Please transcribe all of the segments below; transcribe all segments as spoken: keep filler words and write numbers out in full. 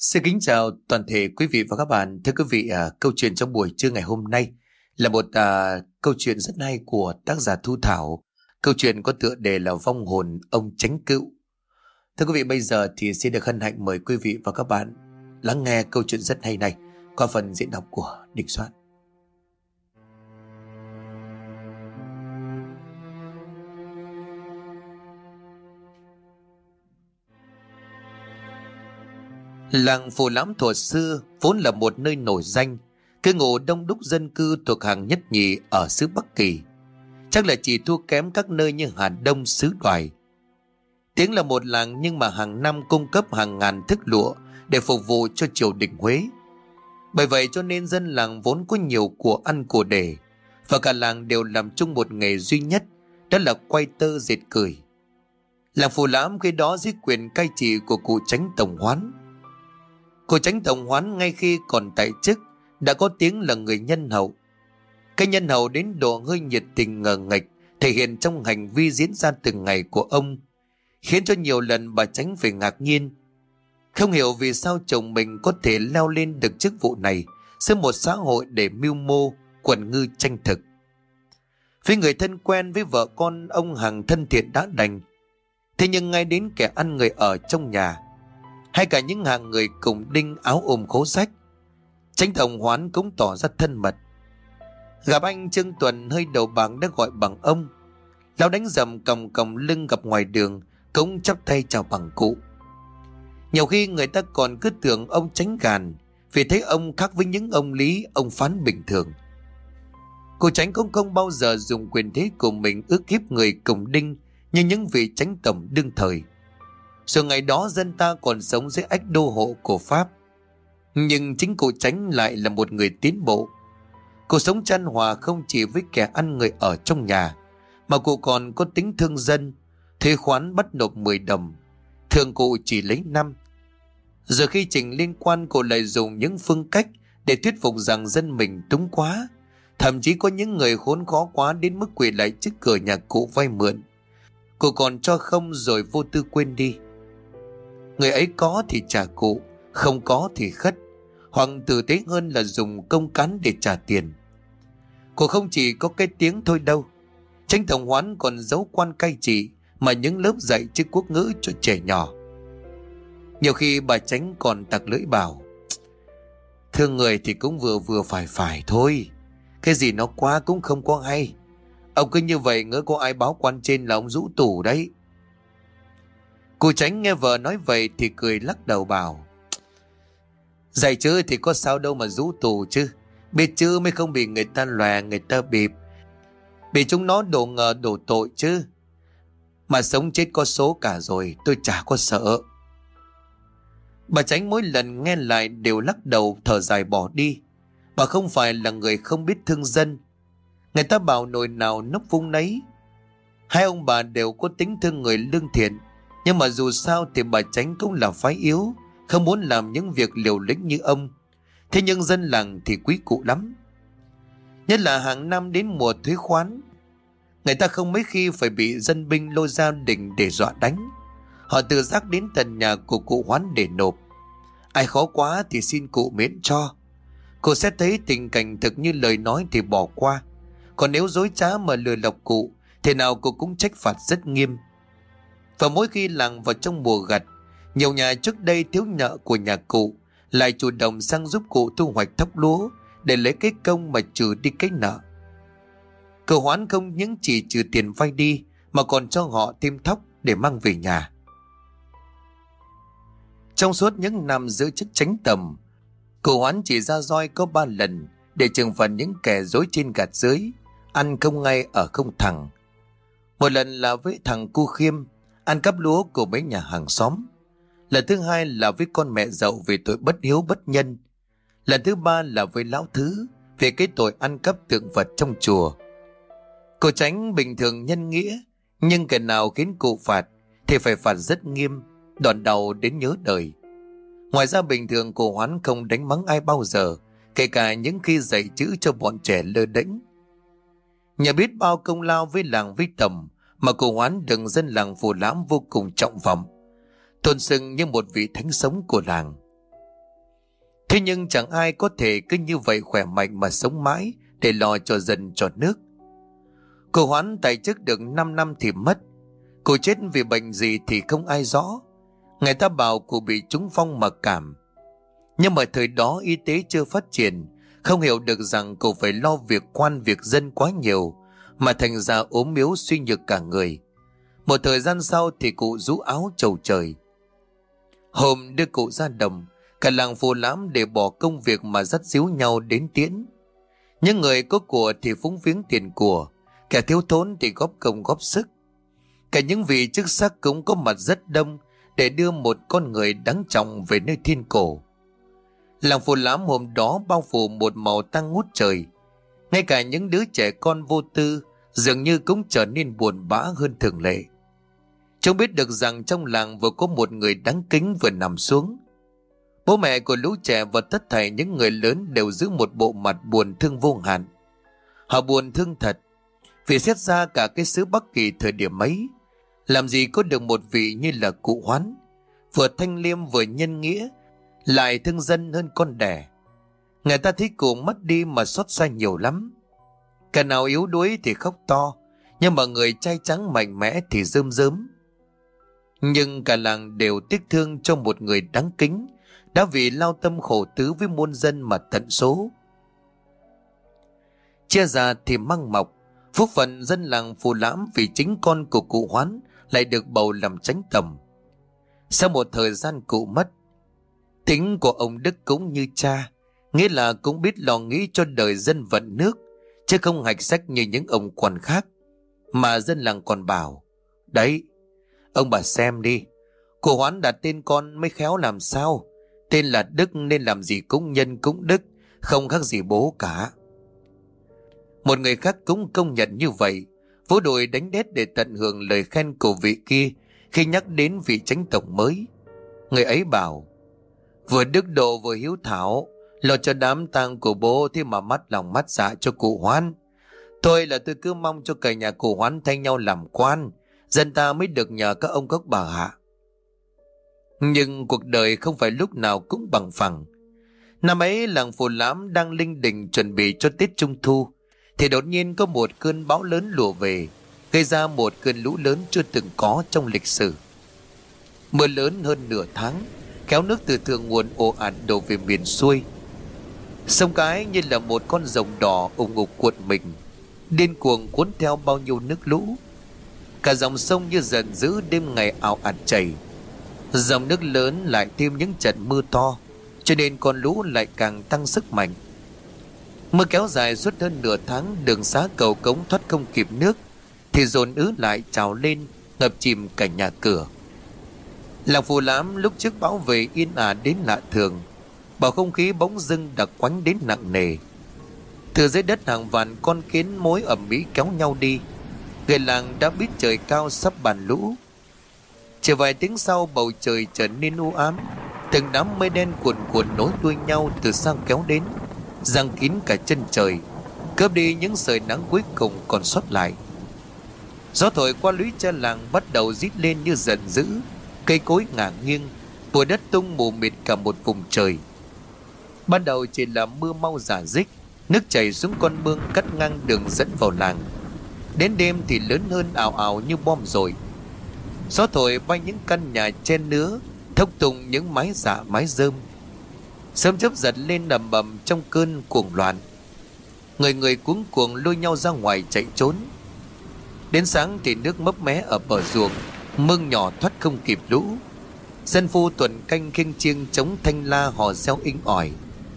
Xin kính chào toàn thể quý vị và các bạn. Thưa quý vị, à, câu chuyện trong buổi trưa ngày hôm nay là một à, câu chuyện rất hay của tác giả Thu Thảo. Câu chuyện có tựa đề là Vong hồn ông Chánh Cựu. Thưa quý vị, bây giờ thì xin được hân hạnh mời quý vị và các bạn lắng nghe câu chuyện rất hay này qua phần diễn đọc của Đình Soạn. Làng Phù Lãm thuở xưa vốn là một nơi nổi danh, cư ngụ đông đúc dân cư thuộc hàng nhất nhì ở xứ Bắc Kỳ, chắc là chỉ thua kém các nơi như Hà Đông, xứ Đoài. Tiếng là một làng nhưng mà hàng năm cung cấp hàng ngàn thước lụa để phục vụ cho triều đình Huế. Bởi vậy cho nên dân làng vốn có nhiều của ăn của để, và cả làng đều làm chung một nghề duy nhất, đó là quay tơ dệt cởi. Làng Phù Lãm khi đó dưới quyền cai trị của cụ Chánh Tổng Hoán. Cụ Chánh Tổng Hoán ngay khi còn tại chức đã có tiếng là người nhân hậu. Cái nhân hậu đến độ hơi nhiệt tình ngờ nghệch thể hiện trong hành vi diễn ra từng ngày của ông, khiến cho nhiều lần bà Chánh phải ngạc nhiên. Không hiểu vì sao chồng mình có thể leo lên được chức vụ này giữa một xã hội để mưu mô, quần ngư tranh thực. Với người thân quen với vợ con ông hàng thân thiện đã đành, thế nhưng ngay đến kẻ ăn người ở trong nhà, hay cả những hàng người cùng đinh áo ôm khố sách, Chánh Tổng Hoán cũng tỏ ra thân mật. Gặp anh Trương Tuần hơi đầu bảng đã gọi bằng ông. Lão đánh rầm còng còng lưng gặp ngoài đường cũng chắp tay chào bằng cụ. Nhiều khi người ta còn cứ tưởng ông Chánh gàn vì thấy ông khác với những ông lý ông phán bình thường. Cụ Chánh cũng không bao giờ dùng quyền thế của mình ức hiếp người cùng đinh như những vị chánh tổng đương thời. Rồi ngày đó dân ta còn sống dưới ách đô hộ của Pháp, nhưng chính cụ Chánh lại là một người tiến bộ. Cụ sống chan hòa không chỉ với kẻ ăn người ở trong nhà, mà cụ còn có tính thương dân. Thuế khoán bắt nộp mười đồng, thường cụ chỉ lấy năm. Giờ khi trình liên quan, cụ lại dùng những phương cách để thuyết phục rằng dân mình túng quá. Thậm chí có những người khốn khó quá đến mức quỳ lại trước cửa nhà cụ vay mượn, cụ còn cho không rồi vô tư quên đi. Người ấy có thì trả cụ, không có thì khất, hoặc tử tế hơn là dùng công cán để trả tiền. Cụ không chỉ có cái tiếng thôi đâu, Chánh Tổng Hoán còn giấu quan cai trị mà những lớp dạy chữ quốc ngữ cho trẻ nhỏ. Nhiều khi bà Chánh còn tặc lưỡi bảo: thương người thì cũng vừa vừa phải phải thôi, cái gì nó quá cũng không có hay. Ông cứ như vậy ngỡ có ai báo quan trên là ông rũ tủ đấy. Cụ Chánh nghe vợ nói vậy thì cười lắc đầu bảo: dạy chữ thì có sao đâu mà rũ tù chứ, biết chữ mới không bị người ta lòe, người ta bịp, bị chúng nó đổ ngờ đổ tội chứ. Mà sống chết có số cả rồi, tôi chả có sợ. Bà Chánh mỗi lần nghe lại đều lắc đầu thở dài bỏ đi. Bà không phải là người không biết thương dân. Người ta bảo nồi nào nốc vung nấy. Hai ông bà đều có tính thương người lương thiện, nhưng mà dù sao thì bà Chánh cũng là phái yếu, không muốn làm những việc liều lĩnh như ông. Thế nhưng dân làng thì quý cụ lắm. Nhất là hàng năm đến mùa thuế khoán, người ta không mấy khi phải bị dân binh lôi ra đình để dọa đánh. Họ tự giác đến tận nhà của cụ Hoán để nộp. Ai khó quá thì xin cụ miễn cho. Cụ sẽ thấy tình cảnh thực như lời nói thì bỏ qua. Còn nếu dối trá mà lừa lọc cụ, thế nào cụ cũng trách phạt rất nghiêm. Và mỗi khi làng vào trong mùa gặt, nhiều nhà trước đây thiếu nợ của nhà cụ lại chủ động sang giúp cụ thu hoạch thóc lúa để lấy cái công mà trừ đi cái nợ. Cụ Hoán không những chỉ trừ tiền vay đi mà còn cho họ thêm thóc để mang về nhà. Trong suốt những năm giữ chức chánh tầm, cụ Hoán chỉ ra roi có ba lần để trừng phạt những kẻ dối trên gạt dưới, ăn không ngay ở không thẳng. Một lần là với thằng Cu Khiêm, ăn cắp lúa của mấy nhà hàng xóm. Lần thứ hai là với con mẹ dậu về tội bất hiếu bất nhân. Lần thứ ba là với lão Thứ về cái tội ăn cắp tượng vật trong chùa. Cụ Chánh bình thường nhân nghĩa, nhưng kẻ nào khiến cụ phạt thì phải phạt rất nghiêm, đòn đầu đến nhớ đời. Ngoài ra bình thường cụ Hoán không đánh mắng ai bao giờ, kể cả những khi dạy chữ cho bọn trẻ lơ đễnh. Nhờ biết bao công lao với làng với tầm mà cụ Hoán được dân làng Phù Lãm vô cùng trọng vọng, tôn xưng như một vị thánh sống của làng. Thế nhưng chẳng ai có thể cứ như vậy khỏe mạnh mà sống mãi để lo cho dân cho nước. Cụ Hoán tại chức được 5 năm thì mất. Cụ chết vì bệnh gì thì không ai rõ. Người ta bảo cụ bị trúng phong mặc cảm. Nhưng mà thời đó y tế chưa phát triển, không hiểu được rằng cụ phải lo việc quan việc dân quá nhiều, mà thành ra ốm yếu suy nhược cả người. Một thời gian sau thì cụ rũ áo trầu trời. Hôm đưa cụ ra đồng, cả làng Phù Lãm để bỏ công việc mà dắt díu nhau đến tiễn. Những người có của thì phúng viếng tiền của, kẻ thiếu thốn thì góp công góp sức. Cả những vị chức sắc cũng có mặt rất đông để đưa một con người đáng trọng về nơi thiên cổ. Làng Phù Lãm hôm đó bao phủ một màu tang ngút trời. Ngay cả những đứa trẻ con vô tư dường như cũng trở nên buồn bã hơn thường lệ. Chúng biết được rằng trong làng vừa có một người đáng kính vừa nằm xuống. Bố mẹ của lũ trẻ và tất thảy những người lớn đều giữ một bộ mặt buồn thương vô hạn. Họ buồn thương thật, vì xét ra cả cái xứ Bắc Kỳ thời điểm ấy, làm gì có được một vị như là cụ Hoán, vừa thanh liêm vừa nhân nghĩa, lại thương dân hơn con đẻ. Người ta thấy cụ mất đi mà xót xa nhiều lắm. Cả nào yếu đuối thì khóc to, nhưng mà người trai trắng mạnh mẽ thì rơm rớm. Nhưng cả làng đều tiếc thương cho một người đáng kính, đã vì lao tâm khổ tứ với muôn dân mà tận số. Chia ra thì măng mọc, phúc phận dân làng Phù Lãm vì chính con của cụ Hoán lại được bầu làm chánh tầm. Sau một thời gian cụ mất, tính của ông Đức cũng như cha, nghĩa là cũng biết lo nghĩ cho đời dân vận nước, chứ không hạch sách như những ông quan khác. Mà dân làng còn bảo, đấy, ông bà xem đi, cụ Hoán đặt tên con mới khéo làm sao. Tên là Đức nên làm gì cũng nhân cũng đức, không khác gì bố cả. Một người khác cũng công nhận như vậy, vỗ đùi đánh đét để tận hưởng lời khen của vị kia khi nhắc đến vị chánh tổng mới. Người ấy bảo, vừa đức độ vừa hiếu thảo, lo cho đám tang của bố thế mà mắt lòng mắt dạ cho cụ Hoán. Tôi là tôi cứ mong cho cả nhà cụ Hoán thay nhau làm quan, dân ta mới được nhờ các ông các bà hạ. Nhưng cuộc đời không phải lúc nào cũng bằng phẳng. Năm ấy làng Phù Lãm đang linh đình chuẩn bị cho Tết Trung Thu, thì đột nhiên có một cơn bão lớn lùa về, gây ra một cơn lũ lớn chưa từng có trong lịch sử. Mưa lớn hơn nửa tháng, kéo nước từ thượng nguồn ồ ạt đổ về miền xuôi. Sông Cái như là một con rồng đỏ ủng ục cuộn mình, điên cuồng cuốn theo bao nhiêu nước lũ. Cả dòng sông như giận dữ đêm ngày ào ạt chảy. Dòng nước lớn lại thêm những trận mưa to, cho nên con lũ lại càng tăng sức mạnh. Mưa kéo dài suốt hơn nửa tháng, đường xá cầu cống thoát không kịp nước thì dồn ứ lại trào lên, ngập chìm cả nhà cửa. Làng Phù Lãm lúc trước bão về yên ả đến lạ thường, bầu không khí bỗng dưng đặc quánh đến nặng nề. Từ dưới đất hàng vạn con kiến mối ầm ĩ kéo nhau đi. Người làng đã biết trời cao sắp bàn lũ. Chỉ vài tiếng sau, bầu trời trở nên u ám, từng đám mây đen cuồn cuộn nối đuôi nhau từ sang kéo đến, giăng kín cả chân trời, cướp đi những sợi nắng cuối cùng còn sót lại. Gió thổi qua lũy tre làng bắt đầu rít lên như giận dữ, cây cối ngả nghiêng, bụi đất tung mù mịt cả một vùng trời. Ban đầu chỉ là mưa mau rả rích, nước chảy xuống con mương cắt ngang đường dẫn vào làng. Đến đêm thì lớn hơn ào ào như bom rồi. Gió thổi bay những căn nhà chen nứa, thốc tung những mái dạ mái rơm. Sớm chớp giật lên ầm ầm trong cơn cuồng loạn. Người người cuống cuồng lôi nhau ra ngoài chạy trốn. Đến sáng thì nước mấp mé ở bờ ruộng, mương nhỏ thoát không kịp lũ. Dân phu tuần canh khiêng chiêng chống thanh la hò reo inh ỏi,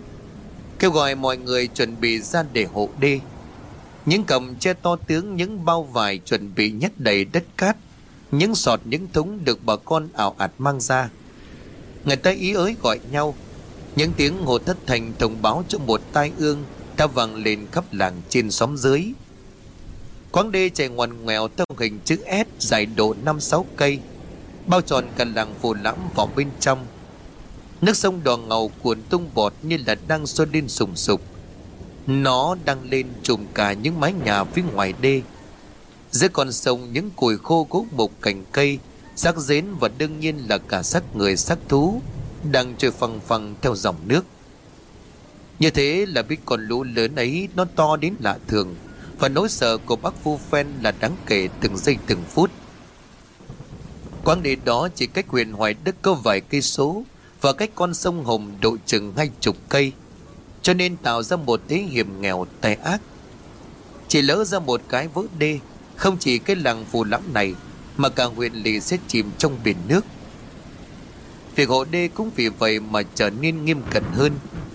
kêu gọi mọi người chuẩn bị ra để hộ đê. Những còng tre to tướng, những bao vải chuẩn bị nhét đầy đất cát, những sọt những thúng được bà con ảo ạt mang ra. Người ta ý ới gọi nhau. Những tiếng hô thất thành thông báo cho một tai ương đã vang lên khắp làng trên xóm dưới. Quãng đê chảy ngoằn ngoèo theo hình chữ S dài độ năm sáu cây, bao tròn cả làng Phù Lãm vào bên trong. Nước sông đỏ ngầu cuồn tung bọt như là đang sôi lên sùng sục. Nó đang lên trùm cả những mái nhà phía ngoài đê. Dưới con sông những củi khô gốc mục cành cây, xác rến và đương nhiên là cả xác người xác thú đang trôi phăng phăng theo dòng nước. Như thế là biết con lũ lớn ấy nó to đến lạ thường, và nỗi sợ của bác Phu Phen là đáng kể từng giây từng phút. Quãng địa đó chỉ cách huyện Hoài Đức có vài cây số, và cách con sông Hồng độ chừng hai chục cây, cho nên tạo ra một thế hiểm nghèo tai ác. Chỉ lỡ ra một cái vỡ đê, không chỉ cái làng Phù Lẫm này mà cả huyện lỵ sẽ chìm trong biển nước. Việc hộ đê cũng vì vậy mà trở nên nghiêm cẩn hơn.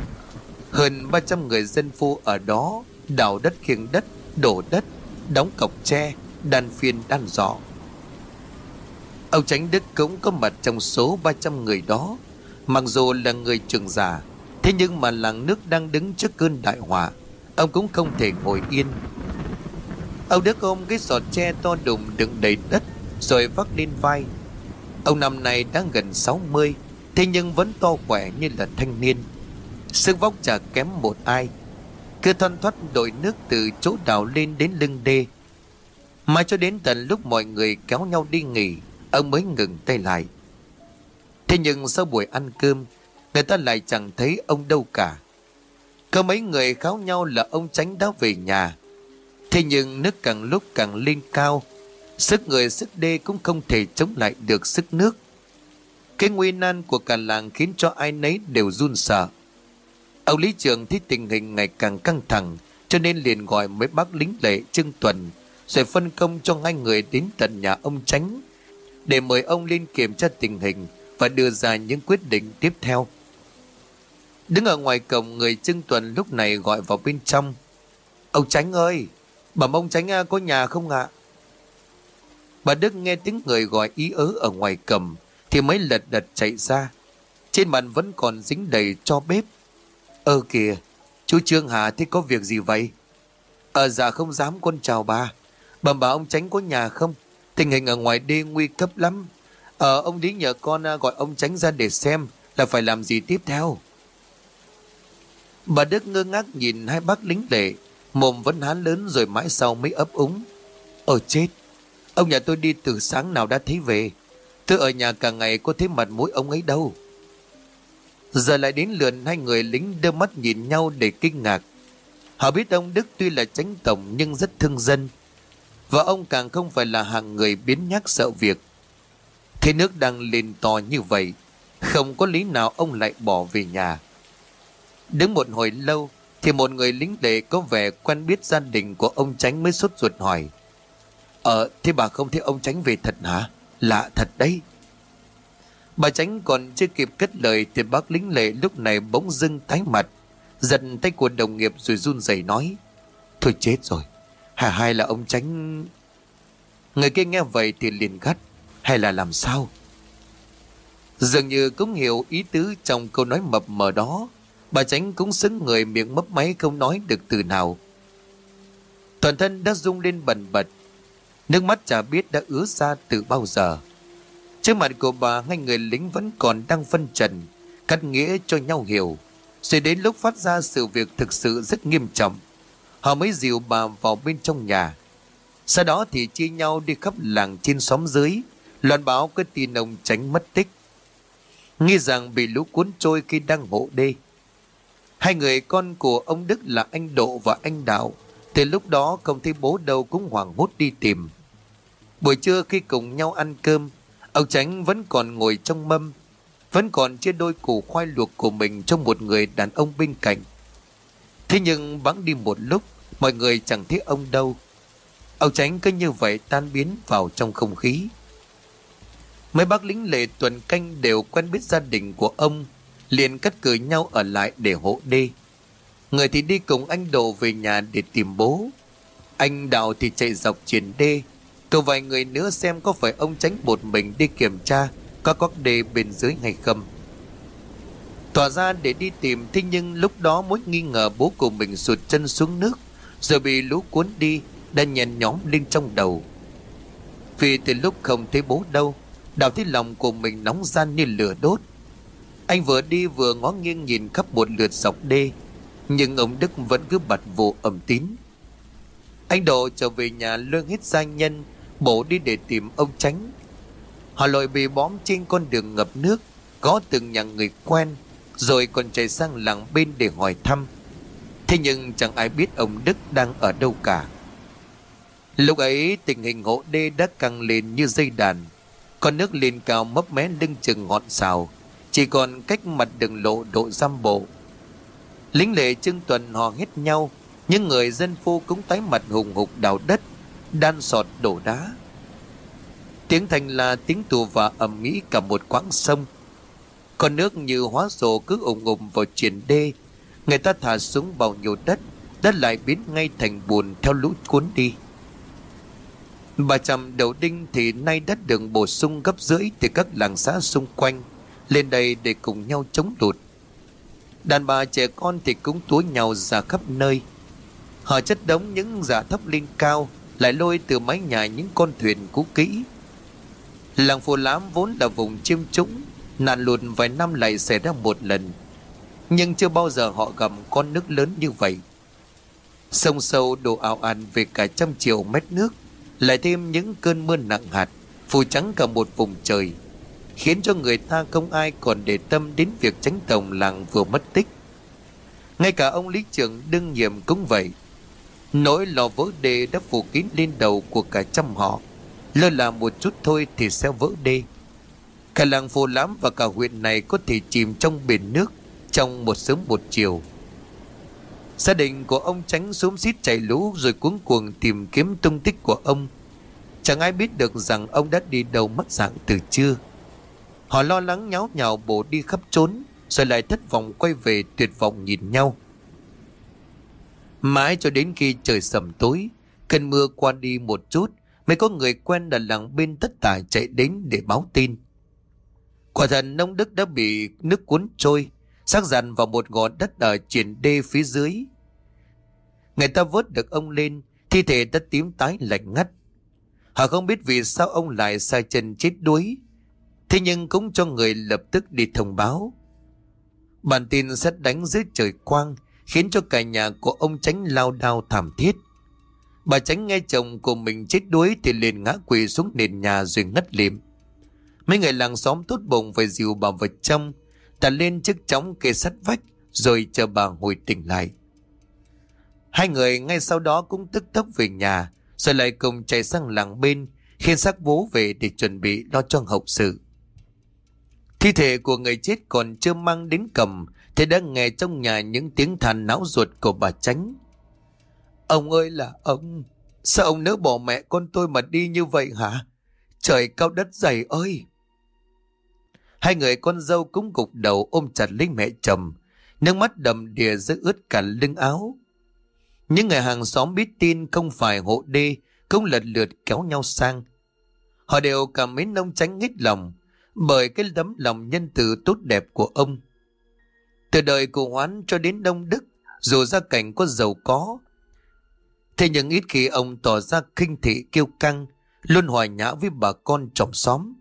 Hơn ba trăm người dân phu ở đó đào đất khiêng đất, đổ đất, đóng cọc tre, đan phiên đan giỏ. Ông Chánh Đức cũng có mặt trong số ba trăm người đó. Mặc dù là người trưởng giả, thế nhưng mà làng nước đang đứng trước cơn đại họa, ông cũng không thể ngồi yên. Ông Đức ôm cái giỏ tre to đùng đựng đầy đất rồi vác lên vai. Ông năm nay đã gần sáu mươi, thế nhưng vẫn to khỏe như là thanh niên. Sức vóc chả kém một ai. Cứ thoăn thoắt đội nước từ chỗ đào lên đến lưng đê. Mà cho đến tận lúc mọi người kéo nhau đi nghỉ, ông mới ngừng tay lại. Thế nhưng sau buổi ăn cơm, người ta lại chẳng thấy ông đâu cả. Có mấy người kháo nhau là ông Chánh đã về nhà. Thế nhưng nước càng lúc càng lên cao, sức người sức đê cũng không thể chống lại được sức nước. Cái nguy nan của cả làng khiến cho ai nấy đều run sợ. Ông lý trưởng thấy tình hình ngày càng căng thẳng, cho nên liền gọi mấy bác lính lệ Trương Tuần, rồi phân công cho hai người đến tận nhà ông Chánh để mời ông lên kiểm tra tình hình và đưa ra những quyết định tiếp theo. Đứng ở ngoài cổng, người Trương Tuần lúc này gọi vào bên trong. Ông Chánh ơi, bẩm ông Chánh có nhà không ạ? Bà Đức nghe tiếng người gọi ý ớ ở ngoài cổng thì mới lật đật chạy ra. Trên mặt vẫn còn dính đầy tro bếp. Ơ kìa, chú Trương Hà thế có việc gì vậy? Ờ dạ không dám con chào bà. Bẩm bà ông Chánh có nhà không? Tình hình ở ngoài đê nguy cấp lắm. Ờ ông Lý nhờ con gọi ông Chánh ra để xem là phải làm gì tiếp theo. Bà Đức ngơ ngác nhìn hai bác lính lệ, mồm vẫn há lớn rồi mãi sau mới ấp úng. Ồ chết, ông nhà tôi đi từ sáng nào đã thấy về. Tôi ở nhà cả ngày có thấy mặt mũi ông ấy đâu. Giờ lại đến lượt hai người lính đưa mắt nhìn nhau để kinh ngạc. Họ biết ông Đức tuy là Chánh tổng nhưng rất thương dân, và ông càng không phải là hạng người biến nhác sợ việc. Thế nước đang lên to như vậy, không có lý nào ông lại bỏ về nhà. Đứng một hồi lâu thì một người lính lệ có vẻ quen biết gia đình của ông Chánh mới sốt ruột hỏi. Ờ thế bà không thấy ông Chánh về thật hả? Lạ thật đấy. Bà Chánh còn chưa kịp cất lời thì bác lính lệ lúc này bỗng dưng tái mặt, giật tay của đồng nghiệp rồi run rẩy nói. Thôi chết rồi, hả hay là ông Chánh... Người kia nghe vậy thì liền gắt. Hay là làm sao? Dường như cũng hiểu ý tứ trong câu nói mập mờ đó. Bà Chánh cũng sững người, miệng mấp máy không nói được từ nào. Toàn thân đã rung lên bần bật, nước mắt chả biết đã ứa ra từ bao giờ. Trước mặt của bà, hai người lính vẫn còn đang phân trần, cắt nghĩa cho nhau hiểu. Rồi đến lúc phát ra sự việc thực sự rất nghiêm trọng, họ mới dìu bà vào bên trong nhà. Sau đó thì chia nhau đi khắp làng trên xóm dưới, loan báo cái tin ông Chánh mất tích, nghi rằng bị lũ cuốn trôi khi đang hộ đê. Hai người con của ông Đức là anh Độ và anh Đạo từ lúc đó không thấy bố đâu cũng hoảng hốt đi tìm. Buổi trưa khi cùng nhau ăn cơm, ông Chánh vẫn còn ngồi trong mâm, vẫn còn chia đôi củ khoai luộc của mình cho một người đàn ông bên cạnh. Thế nhưng bẵng đi một lúc, mọi người chẳng thấy ông đâu. Ông Chánh cứ như vậy tan biến vào trong không khí. Mấy bác lính lệ tuần canh đều quen biết gia đình của ông, liền cắt cử nhau ở lại để hộ đê. Người thì đi cùng anh Độ về nhà để tìm bố. Anh Đạo thì chạy dọc triển đê, cầu vài người nữa xem có phải ông Chánh một mình đi kiểm tra có có đê bên dưới hay không. Tỏa ra để đi tìm, thế nhưng lúc đó mối nghi ngờ bố của mình sụt chân xuống nước rồi bị lũ cuốn đi đã nhen nhóm lên trong đầu. Vì từ lúc không thấy bố đâu, Đạo thấy lòng của mình nóng gian như lửa đốt. Anh vừa đi vừa ngó nghiêng nhìn khắp một lượt dọc đê, nhưng ông Đức vẫn cứ bặt vô âm tín. Anh Độ trở về nhà lôi hết gia nhân bổ đi để tìm ông Chánh. Họ lội bị bóm trên con đường ngập nước, có từng nhà người quen, rồi còn chạy sang làng bên để hỏi thăm. Thế nhưng chẳng ai biết ông Đức đang ở đâu cả. Lúc ấy tình hình hộ đê đã căng lên như dây đàn. Con nước lên cao mấp mé lưng chừng ngọn sào, chỉ còn cách mặt đường lộ độ dăm bộ. Lính lệ Trương Tuần hò hét nhau, những người dân phu cũng tái mặt hùng hục đào đất, đan sọt đổ đá. Tiếng thành là tiếng tù và ầm ĩ cả một quãng sông. Con nước như hóa rồ cứ ùng ùng vào triển đê. Người ta thả súng vào nhiều đất, đất lại biến ngay thành bùn theo lũ cuốn đi. Bà Trầm Đầu Đinh thì nay đất đường bổ sung gấp rưỡi từ các làng xã xung quanh lên đây để cùng nhau chống lụt. Đàn bà trẻ con thì cũng túa nhau ra khắp nơi. Họ chất đống những giả thấp lên cao, lại lôi từ mái nhà những con thuyền cũ kỹ. Làng Phù Lám vốn là vùng chiêm trũng, nạn lụt vài năm lại xảy ra một lần, nhưng chưa bao giờ họ gặp con nước lớn như vậy. Sông sâu đổ ào ạt về cả trăm triệu mét nước, lại thêm những cơn mưa nặng hạt phủ trắng cả một vùng trời, khiến cho người ta không ai còn để tâm đến việc tránh tổng làng vừa mất tích. Ngay cả ông lý trưởng đương nhiệm cũng vậy. Nỗi lo vỡ đê đã phủ kín lên đầu của cả trăm họ, lơ là một chút thôi thì sẽ vỡ đê. Cả làng Phù Lám và cả huyện này có thể chìm trong biển nước trong một sớm một chiều. Gia đình của ông Chánh xúm xít chạy lũ rồi cuống cuồng tìm kiếm tung tích của ông. Chẳng ai biết được rằng ông đã đi đâu mất dạng từ trưa. Họ lo lắng nháo nhào bổ đi khắp trốn, rồi lại thất vọng quay về tuyệt vọng nhìn nhau. Mãi cho đến khi trời sầm tối, cơn mưa qua đi một chút, mới có người quen ở làng bên tất tả chạy đến để báo tin. Quả thật ông Đức đã bị nước cuốn trôi, xác dàn vào một gò đất ở triển đê phía dưới. Người ta vớt được ông lên, thi thể đã tím tái lạnh ngắt. Họ không biết vì sao ông lại sai chân chết đuối, thế nhưng cũng cho người lập tức đi thông báo. Bản tin sét đánh dưới trời quang khiến cho cả nhà của ông Chánh lao đao thảm thiết. Bà Chánh nghe chồng của mình chết đuối thì liền ngã quỵ xuống nền nhà rồi ngất lịm. Mấy người làng xóm tốt bụng phải dìu bà vào trong, đặt lên chiếc chõng kê sát vách rồi chờ bà hồi tỉnh lại. Hai người ngay sau đó cũng tức tốc về nhà, rồi lại cùng chạy sang làng bên khiêng xác bố về để chuẩn bị lo cho hậu sự. Thi thể của người chết còn chưa mang đến cầm thì đã nghe trong nhà những tiếng than não ruột của bà Chánh. Ông ơi là ông, sao ông nỡ bỏ mẹ con tôi mà đi như vậy hả? Trời cao đất dày ơi! Hai người con dâu cũng gục đầu ôm chặt lấy mẹ chồng, nước mắt đầm đìa rơi ướt cả lưng áo. Những người hàng xóm biết tin không phải hộ đê cũng lần lượt kéo nhau sang. Họ đều cảm mến ông Chánh nghếch lòng bởi cái tấm lòng nhân từ tốt đẹp của ông. Từ đời cụ Hoán cho đến Đông Đức, dù gia cảnh có giàu có, thế nhưng ít khi ông tỏ ra khinh thị kiêu căng, luôn hòa nhã với bà con chòm xóm.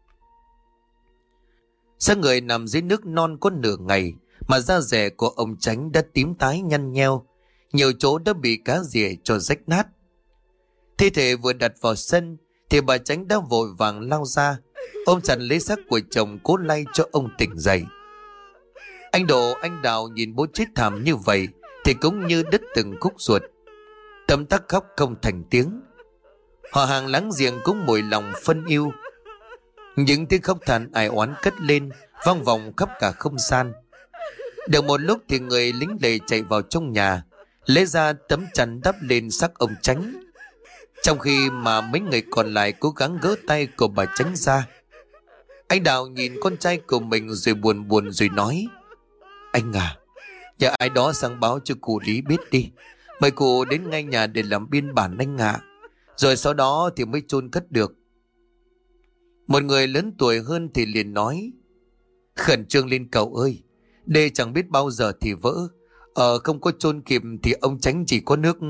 Xác người nằm dưới nước non có nửa ngày mà da rẻ của ông Chánh đã tím tái nhăn nheo, nhiều chỗ đã bị cá rỉa cho rách nát. Thi thể vừa đặt vào sân thì bà Chánh đã vội vàng lao ra, ôm chặt lấy xác của chồng cố lay cho ông tỉnh dậy. Anh Độ, anh Đào nhìn bố chết thảm như vậy thì cũng như đứt từng khúc ruột, tấm tắc khóc không thành tiếng. Họ hàng láng giềng cũng mùi lòng phân yêu. Những tiếng khóc than ai oán cất lên vang vọng khắp cả không gian. Được một lúc thì người lính lệ chạy vào trong nhà, lấy ra tấm chăn đắp lên xác ông Chánh, trong khi mà mấy người còn lại cố gắng gỡ tay của bà Chánh ra. Anh Đào nhìn con trai của mình rồi buồn buồn rồi nói: Anh à, nhờ ai đó sang báo cho cụ Lý biết đi, mời cụ đến ngay nhà để làm biên bản anh ạ, rồi sau đó thì mới chôn cất được. Một người lớn tuổi hơn thì liền nói: Khẩn trương lên cậu ơi, đê chẳng biết bao giờ thì vỡ, ờ không có chôn kịp thì ông Chánh chỉ có nước.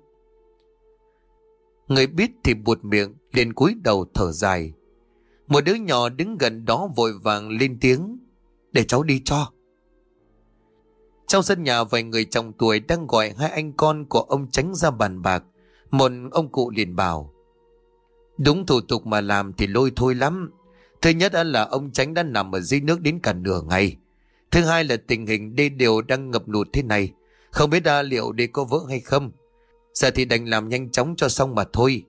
Người biết thì buột miệng liền cúi đầu thở dài. Một đứa nhỏ đứng gần đó vội vàng lên tiếng: Để cháu đi cho. Trong sân nhà vài người chồng tuổi đang gọi hai anh con của ông Chánh ra bàn bạc. Một ông cụ liền bảo: Đúng thủ tục mà làm thì lôi thôi lắm. Thứ nhất là ông Chánh đã nằm ở dưới nước đến cả nửa ngày. Thứ hai là tình hình đê điều đang ngập lụt thế này, không biết đa liệu đê có vỡ hay không. Giờ thì đành làm nhanh chóng cho xong mà thôi.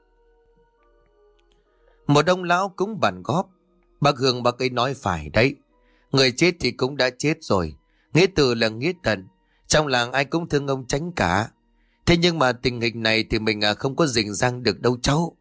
Một ông lão cũng bàn góp. Bác Hương bác ấy nói phải đấy. Người chết thì cũng đã chết rồi. Nghĩa từ là nghĩa tận. Trong làng ai cũng thương ông Chánh cả. Thế nhưng mà tình hình này thì mình không có rình rang được đâu cháu.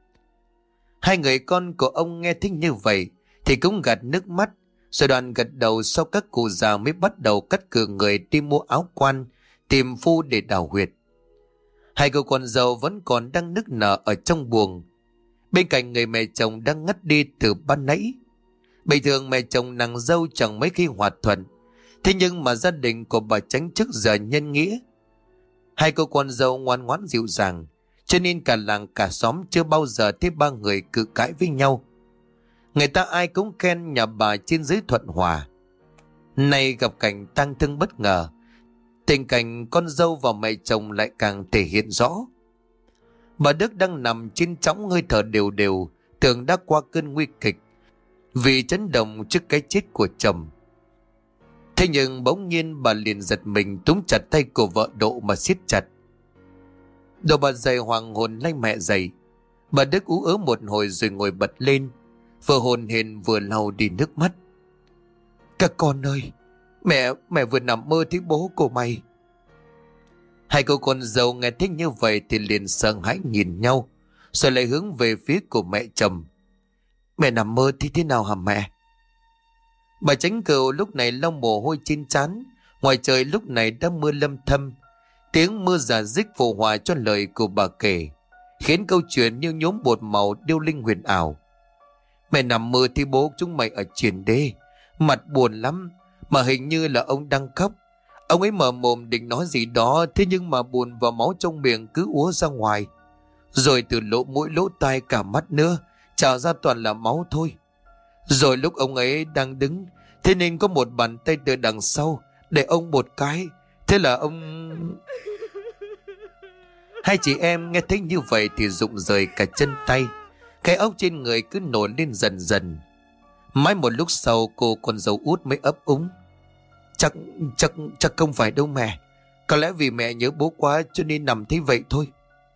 Hai người con của ông nghe thích như vậy thì cũng gạt nước mắt. Rồi đoàn gật đầu, sau các cụ già mới bắt đầu cắt cử người đi mua áo quan, tìm phu để đào huyệt. Hai cô con dâu vẫn còn đang nức nở ở trong buồng. Bên cạnh người mẹ chồng đang ngất đi từ ban nãy. Bình thường mẹ chồng nàng dâu chẳng mấy khi hòa thuận. Thế nhưng mà gia đình của bà Chánh trước giờ nhân nghĩa. Hai cô con dâu ngoan ngoãn dịu dàng, cho nên cả làng cả xóm chưa bao giờ thấy ba người cự cãi với nhau. Người ta ai cũng khen nhà bà trên dưới thuận hòa. Nay gặp cảnh tang thương bất ngờ, tình cảnh con dâu và mẹ chồng lại càng thể hiện rõ. Bà Đức đang nằm trên chõng hơi thở đều đều, tưởng đã qua cơn nguy kịch vì chấn động trước cái chết của chồng. Thế nhưng bỗng nhiên bà liền giật mình, túm chặt tay của vợ Độ mà siết chặt. Độ bà dậy hoàng hồn lay mẹ dậy. Bà Đức ú ớ một hồi rồi ngồi bật lên, vừa hồn hển vừa lau đi nước mắt. Các con ơi, mẹ mẹ vừa nằm mơ thấy bố của mày. Hai cô con dâu nghe thích như vậy thì liền sợ hãi nhìn nhau, rồi lại hướng về phía của mẹ chồng. Mẹ nằm mơ thì thế nào hả mẹ? Bà Chánh Cừu lúc này lau mồ hôi trên trán. Ngoài trời lúc này đã mưa lâm thâm. Tiếng mưa rả rích phù hòa cho lời của bà kể, khiến câu chuyện như nhốm bột màu điêu linh huyền ảo. Mẹ nằm mơ thì bố chúng mày ở triển đê, mặt buồn lắm, mà hình như là ông đang khóc. Ông ấy mở mồm định nói gì đó, thế nhưng mà buồn và máu trong miệng cứ úa ra ngoài. Rồi từ lỗ mũi lỗ tai cả mắt nữa, trào ra toàn là máu thôi. Rồi lúc ông ấy đang đứng, thế nên có một bàn tay từ đằng sau để ông một cái. Thế là ông... Hai chị em nghe thấy như vậy thì rụng rời cả chân tay. Cái ốc trên người cứ nổi lên dần dần. Mãi một lúc sau cô con dâu út mới ấp úng. Chắc, chắc, chắc không phải đâu mẹ. Có lẽ vì mẹ nhớ bố quá cho nên nằm thế vậy thôi.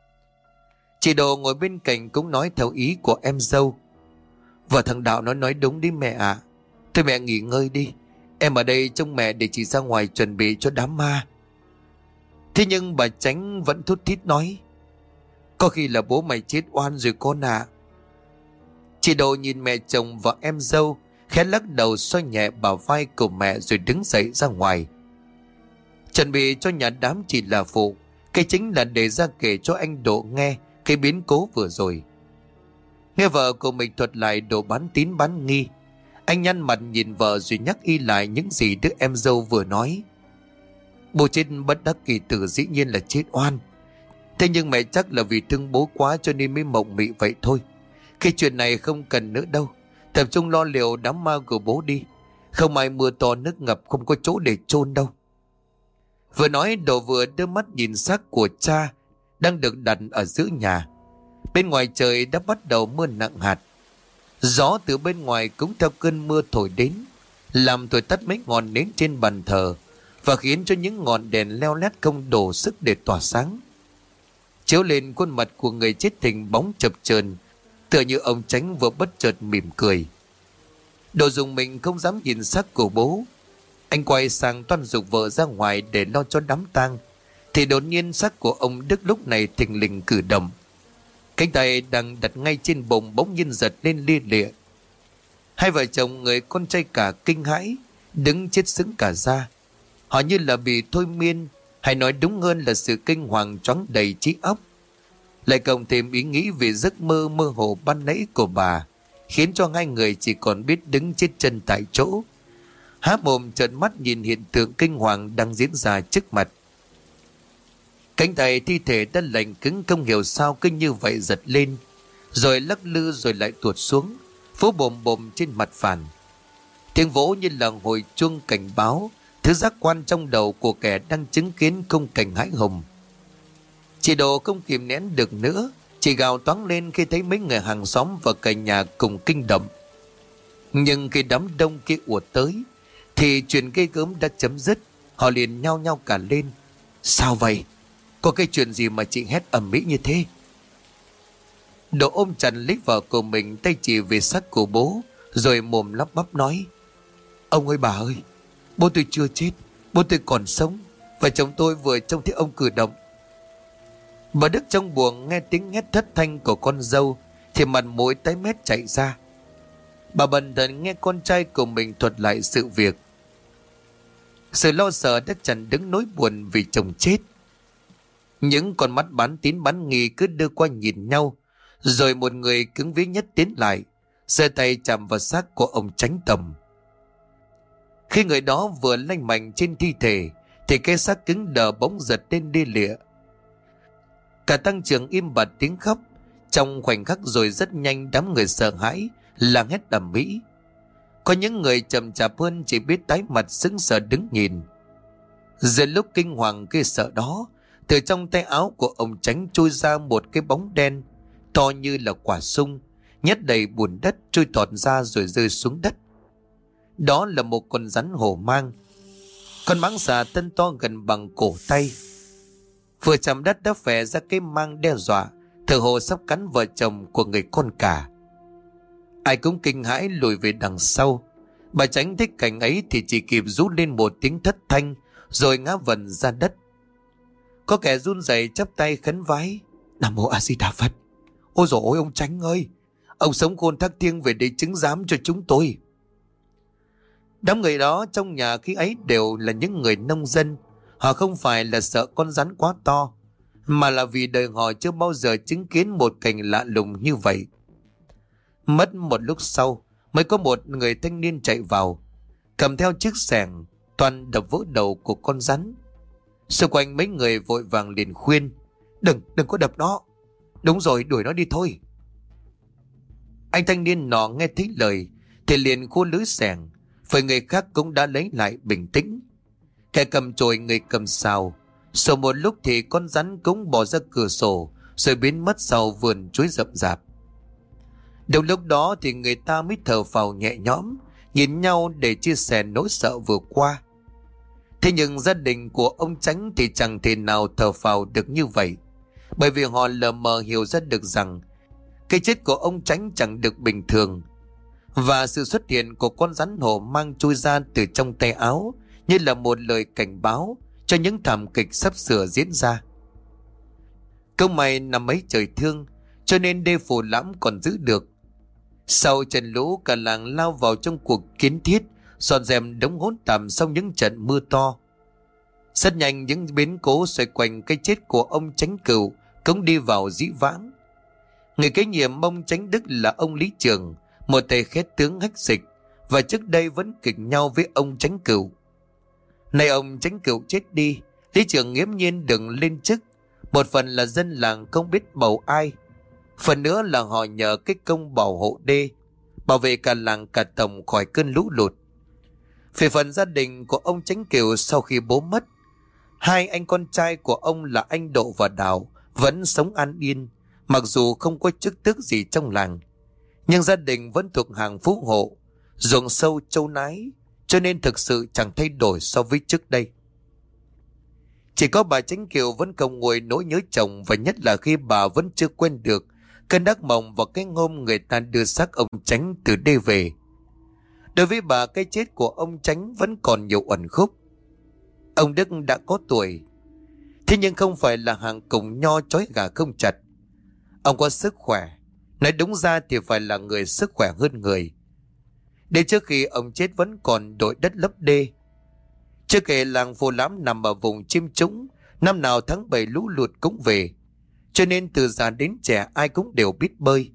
Chị Đồ ngồi bên cạnh cũng nói theo ý của em dâu. Và thằng Đạo nó nói đúng đi mẹ ạ. À. Thôi mẹ nghỉ ngơi đi. Em ở đây trông mẹ để chị ra ngoài chuẩn bị cho đám ma. Thế nhưng bà Chánh vẫn thút thít nói. Có khi là bố mày chết oan rồi con ạ. À. Chị Đồ nhìn mẹ chồng và em dâu, khẽ lắc đầu xoa nhẹ bả vai của mẹ rồi đứng dậy ra ngoài. Chuẩn bị cho nhà đám chỉ là phụ, cái chính là để ra kể cho anh Độ nghe cái biến cố vừa rồi. Nghe vợ của mình thuật lại đồ bán tín bán nghi, anh nhăn mặt nhìn vợ rồi nhắc y lại những gì đứa em dâu vừa nói. Bố chết bất đắc kỳ tử dĩ nhiên là chết oan. Thế nhưng mẹ chắc là vì thương bố quá cho nên mới mộng mị vậy thôi. Cái chuyện này không cần nữa đâu. Tập trung lo liệu đám ma của bố đi. Không ai mưa to nước ngập không có chỗ để chôn đâu. Vừa nói Đồ vừa đưa mắt nhìn xác của cha đang được đặt ở giữa nhà. Bên ngoài trời đã bắt đầu mưa nặng hạt. Gió từ bên ngoài cũng theo cơn mưa thổi đến, làm thổi tắt mấy ngọn nến trên bàn thờ và khiến cho những ngọn đèn leo lét không đủ sức để tỏa sáng, chiếu lên khuôn mặt của người chết hình bóng chập chờn, tựa như ông Chánh vừa bất chợt mỉm cười. Đồ dùng mình không dám nhìn xác của bố. Anh quay sang toan giục vợ ra ngoài để lo cho đám tang, thì đột nhiên xác của ông Đức lúc này thình lình cử động. Cánh tay đang đặt ngay trên bụng bỗng nhiên giật lên lia lịa. Hai vợ chồng người con trai cả kinh hãi, đứng chết sững cả ra. Họ như là bị thôi miên, hay nói đúng hơn là sự kinh hoàng choáng đầy trí óc. Lại cộng thêm ý nghĩ về giấc mơ mơ hồ ban nãy của bà, khiến cho hai người chỉ còn biết đứng chết chân tại chỗ, há mồm trợn mắt nhìn hiện tượng kinh hoàng đang diễn ra trước mặt. Cánh tay thi thể đã lạnh cứng không hiểu sao cứ như vậy giật lên, rồi lắc lư rồi lại tuột xuống, phố bồm bồm trên mặt phản. Tiếng vỗ như là hồi chuông cảnh báo thứ giác quan trong đầu của kẻ đang chứng kiến khung cảnh hãi hùng. Chị Đồ không kìm nén được nữa, chị gào toáng lên khi thấy mấy người hàng xóm và cả nhà cùng kinh động. Nhưng khi đám đông kia ùa tới thì chuyện gây gớm đã chấm dứt. Họ liền nhao nhao cả lên. Sao vậy? Có cái chuyện gì mà chị hét ầm ĩ như thế? Độ ôm chặt lấy vợ của mình, tay chỉ về xác của bố, rồi mồm lắp bắp nói: Ông ơi bà ơi, bố tôi chưa chết, bố tôi còn sống, và chồng tôi vừa trông thấy ông cử động. Bà Đức trong buồng nghe tiếng hét thất thanh của con dâu thì mặt mũi tái mét chạy ra. Bà bần thần nghe con trai của mình thuật lại sự việc. Sự lo sợ đã chặn đứng nỗi buồn vì chồng chết. Những con mắt bán tín bán nghi cứ đưa qua nhìn nhau, rồi một người cứng vía nhất tiến lại, giơ tay chạm vào xác của ông Chánh Tầm. Khi người đó vừa lanh mạnh trên thi thể thì cái xác cứng đờ bỗng giật lên đi lịa. Cả tăng trường im bặt tiếng khóc. Trong khoảnh khắc rồi rất nhanh đám người sợ hãi la hét ầm ĩ. Có những người chậm chạp hơn chỉ biết tái mặt sững sờ đứng nhìn. Giữa lúc kinh hoàng ghê sợ đó, từ trong tay áo của ông Chánh trôi ra một cái bóng đen to như là quả sung, nhét đầy bùn đất trôi tọt ra rồi rơi xuống đất. Đó là một con rắn hổ mang. Con mãng xà thân to gần bằng cổ tay, vừa chạm đất đã phè ra cái mang đe dọa, thở hồ sắp cắn vợ chồng của người con cả. Ai cũng kinh hãi lùi về đằng sau. Bà Chánh thấy cảnh ấy thì chỉ kịp rú lên một tiếng thất thanh rồi ngã vần ra đất. Có kẻ run rẩy chắp tay khấn vái: Nam mô A Di Đà Phật. Ôi dồi ôi ông Chánh ơi, ông sống khôn thác thiêng về đây chứng giám cho chúng tôi. Đám người đó trong nhà khi ấy đều là những người nông dân. Họ không phải là sợ con rắn quá to, mà là vì đời họ chưa bao giờ chứng kiến một cảnh lạ lùng như vậy. Mất một lúc sau mới có một người thanh niên chạy vào, cầm theo chiếc xẻng toàn đập vỡ đầu của con rắn. Xung quanh mấy người vội vàng liền khuyên: Đừng, đừng có đập nó. Đúng rồi, đuổi nó đi thôi. Anh thanh niên nọ nghe thấy lời thì liền khua lưới xẻng. Phải người khác cũng đã lấy lại bình tĩnh. Kẻ cầm chổi, người cầm sào. Sau một lúc thì con rắn cũng bỏ ra cửa sổ rồi biến mất sau vườn chuối rậm rạp. Đầu lúc đó thì người ta mới thở phào nhẹ nhõm, nhìn nhau để chia sẻ nỗi sợ vừa qua. Thế nhưng gia đình của ông Chánh thì chẳng thể nào thở phào được như vậy, bởi vì họ lờ mờ hiểu ra được rằng cái chết của ông Chánh chẳng được bình thường, và sự xuất hiện của con rắn hổ mang chui ra từ trong tay áo như là một lời cảnh báo cho những thảm kịch sắp sửa diễn ra. Câu may năm ấy trời thương, cho nên đê Phù Lãm còn giữ được. Sau trận lũ, cả làng lao vào trong cuộc kiến thiết dọn dẹp đống hỗn tạp sau những trận mưa to. Rất nhanh những biến cố xoay quanh cái chết của ông Chánh Cửu cũng đi vào dĩ vãng. Người kế nhiệm ông Chánh Đức là ông Lý Trường, một thầy khét tướng hách dịch, và trước đây vẫn kịch nhau với ông Chánh Cửu. Nay ông Chánh Cửu chết đi, Lý Trường nghiễm nhiên đừng lên chức. Một phần là dân làng không biết bầu ai, phần nữa là họ nhờ cái công bảo hộ đê, bảo vệ cả làng cả tổng khỏi cơn lũ lụt. Về phần gia đình của ông Chánh Cửu, sau khi bố mất, hai anh con trai của ông là anh Độ và Đào vẫn sống an yên, mặc dù không có chức tước gì trong làng. Nhưng gia đình vẫn thuộc hàng phú hộ, ruộng sâu châu nái, cho nên thực sự chẳng thay đổi so với trước đây. Chỉ có bà Chánh Kiều vẫn còn ngồi nỗi nhớ chồng, và nhất là khi bà vẫn chưa quên được cơn ác mộng vào cái hôm người ta đưa xác ông Chánh từ đê về. Đối với bà, cái chết của ông Chánh vẫn còn nhiều uẩn khúc. Ông Đức đã có tuổi, thế nhưng không phải là hàng cùng nho trói gà không chặt. Ông có sức khỏe, nói đúng ra thì phải là người sức khỏe hơn người. Đến trước khi ông chết vẫn còn đội đất lấp đê. Chưa kể làng Phù Lãm nằm ở vùng chiêm trũng, năm nào tháng bảy lũ lụt cũng về, cho nên từ già đến trẻ ai cũng đều biết bơi.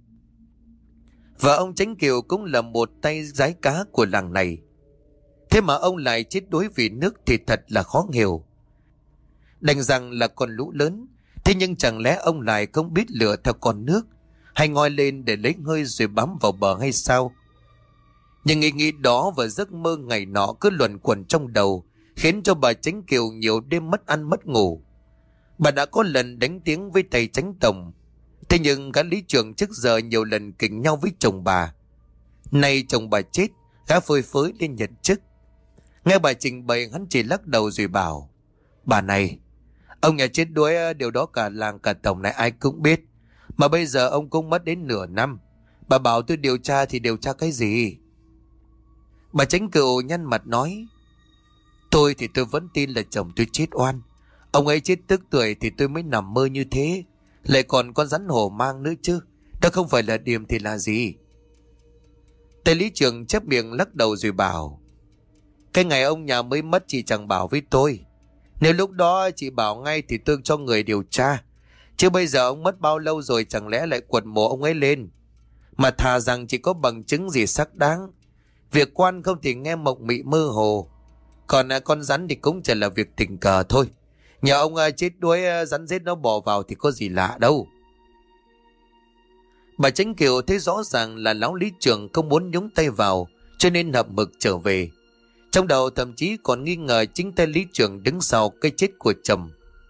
Và ông Chánh Kiều cũng là một tay giái cá của làng này. Thế mà ông lại chết đuối vì nước thì thật là khó hiểu. Đành rằng là con lũ lớn, thế nhưng chẳng lẽ ông lại không biết lựa theo con nước, hay ngoi lên để lấy hơi rồi bám vào bờ hay sao? Nhưng ý nghĩ đó và giấc mơ ngày nọ cứ luẩn quẩn trong đầu, khiến cho bà Chánh Kiều nhiều đêm mất ăn mất ngủ. Bà đã có lần đánh tiếng với thầy Chánh Tổng, thế nhưng gã Lý Trường trước giờ nhiều lần kỉnh nhau với chồng bà. Nay chồng bà chết, gã phơi phới lên nhận chức. Nghe bà trình bày, hắn chỉ lắc đầu rồi bảo: Bà này, ông nhà chết đuối điều đó cả làng cả tổng này ai cũng biết. Mà bây giờ ông cũng mất đến nửa năm. Bà bảo tôi điều tra thì điều tra cái gì? Bà Chánh Cựu nhăn mặt nói: Tôi thì tôi vẫn tin là chồng tôi chết oan. Ông ấy chết tức tuổi thì tôi mới nằm mơ như thế. Lại còn con rắn hổ mang nữa chứ. Đó không phải là điềm thì là gì? Tây lý trường chép miệng lắc đầu rồi bảo: Cái ngày ông nhà mới mất chị chẳng bảo với tôi. Nếu lúc đó chị bảo ngay thì tôi cho người điều tra. Chứ bây giờ ông mất bao lâu rồi, chẳng lẽ lại quật mộ ông ấy lên? Mà thà rằng chỉ có bằng chứng gì xác đáng. Việc quan không thì nghe mộng mị mơ hồ. Còn à, con rắn thì cũng chỉ là việc tình cờ thôi. Nhà ông à, chết đuối à, rắn rết nó bò vào thì có gì lạ đâu. Bà Chánh Kiều thấy rõ ràng là lão lý trưởng không muốn nhúng tay vào, cho nên hậm hực trở về. Trong đầu thậm chí còn nghi ngờ chính tay lý trưởng đứng sau cái chết của chồng.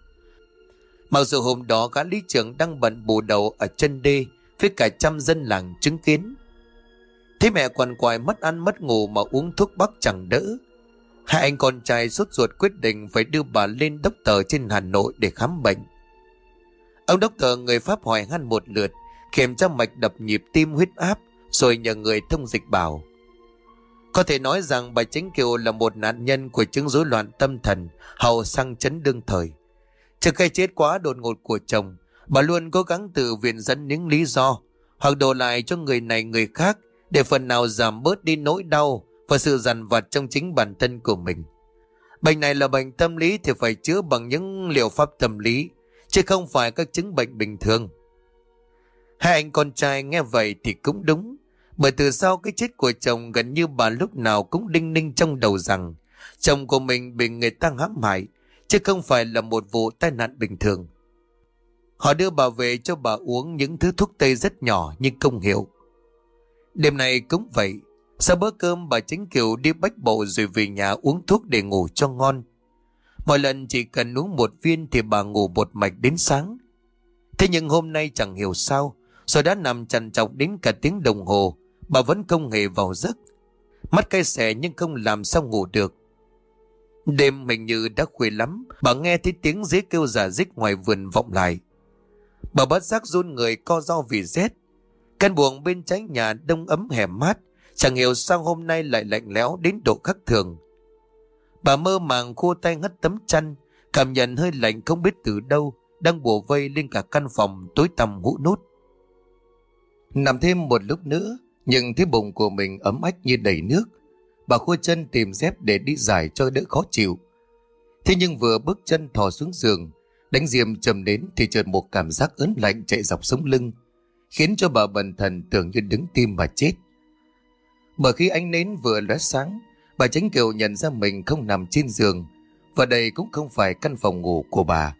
Mặc dù hôm đó gã lý trưởng đang bận bù đầu ở chân đê với cả trăm dân làng chứng kiến. Thế mẹ quằn quại mất ăn mất ngủ mà uống thuốc bắc chẳng đỡ. Hai anh con trai sốt ruột quyết định phải đưa bà lên đốc tờ trên Hà Nội để khám bệnh. Ông đốc tờ người Pháp hỏi han một lượt, kiểm tra mạch đập nhịp tim huyết áp, rồi nhờ người thông dịch bảo: Có thể nói rằng bà Chánh Kiều là một nạn nhân của chứng rối loạn tâm thần hậu sang chấn đương thời. Trước cái chết quá đột ngột của chồng, bà luôn cố gắng tự viện dẫn những lý do hoặc đổ lại cho người này người khác để phần nào giảm bớt đi nỗi đau và sự dằn vặt trong chính bản thân của mình. Bệnh này là bệnh tâm lý thì phải chữa bằng những liệu pháp tâm lý, chứ không phải các chứng bệnh bình thường. Hai anh con trai nghe vậy thì cũng đúng, bởi từ sau cái chết của chồng gần như bà lúc nào cũng đinh ninh trong đầu rằng chồng của mình bị người ta hãm hại, chứ không phải là một vụ tai nạn bình thường. Họ đưa bà về cho bà uống những thứ thuốc tây rất nhỏ nhưng công hiệu. Đêm này cũng vậy, sau bữa cơm bà Chánh Kiều đi bách bộ rồi về nhà uống thuốc để ngủ cho ngon. Mọi lần chỉ cần uống một viên thì bà ngủ một mạch đến sáng. Thế nhưng hôm nay chẳng hiểu sao, rồi đã nằm trằn trọc đến cả tiếng đồng hồ, bà vẫn không hề vào giấc. Mắt cay xè nhưng không làm sao ngủ được. Đêm hình như đã khuya lắm, bà nghe thấy tiếng dế kêu rả rích ngoài vườn vọng lại. Bà bất giác run người co ro vì rét. Căn buồng bên trái nhà đông ấm hẻm mát, chẳng hiểu sao hôm nay lại lạnh lẽo đến độ khắc thường. Bà mơ màng khô tay ngắt tấm chăn, cảm nhận hơi lạnh không biết từ đâu đang bủa vây lên cả căn phòng tối tăm hũ nút. Nằm thêm một lúc nữa, nhưng thấy bụng của mình ấm ách như đầy nước. Bà khua chân tìm dép để đi giải cho đỡ khó chịu. Thế nhưng vừa bước chân thò xuống giường, đánh diêm chầm đến thì chợt một cảm giác ớn lạnh chạy dọc sống lưng, khiến cho bà bần thần tưởng như đứng tim mà chết. Bởi khi ánh nến vừa lóe sáng, bà Chánh Kiều nhận ra mình không nằm trên giường, và đây cũng không phải căn phòng ngủ của bà.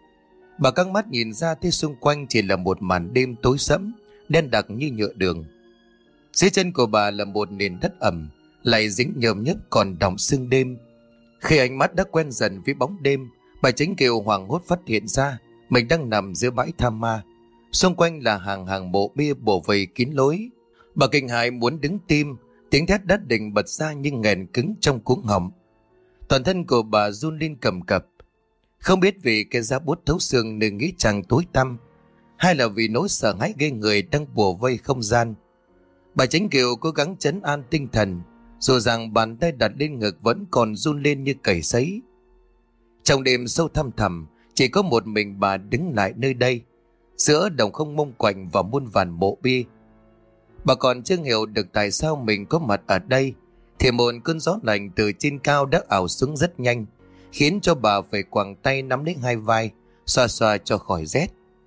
Bà căng mắt nhìn ra thấy xung quanh chỉ là một màn đêm tối sẫm, đen đặc như nhựa đường. Dưới chân của bà là một nền đất ẩm, lại dính nhờm nhớp còn đọng sương đêm. Khi ánh mắt đã quen dần với bóng đêm, bà Chánh Kiều hoảng hốt phát hiện ra mình đang nằm giữa bãi tha ma. Xung quanh là hàng hàng mộ bia bổ vây kín lối. Bà kinh hãi muốn đứng tim, tiếng thét đất đình bật ra nhưng nghẹn cứng trong cuống họng. Toàn thân của bà run lên cầm cập. Không biết vì cái giá bút thấu xương nơi nghĩ chàng tối tăm, hay là vì nỗi sợ hãi ghê người đang bủa vây không gian. Bà Chánh Kiều cố gắng trấn an tinh thần, dù rằng bàn tay đặt lên ngực vẫn còn run lên như cầy sấy. Trong đêm sâu thăm thẳm, chỉ có một mình bà đứng lại nơi đây, giữa đồng không mông quạnh và muôn vàn mộ bia. Bà còn chưa hiểu được tại sao mình có mặt ở đây, thì một cơn gió lạnh từ trên cao đã ảo xuống rất nhanh, khiến cho bà phải quàng tay nắm lấy hai vai, xoa xoa cho khỏi rét.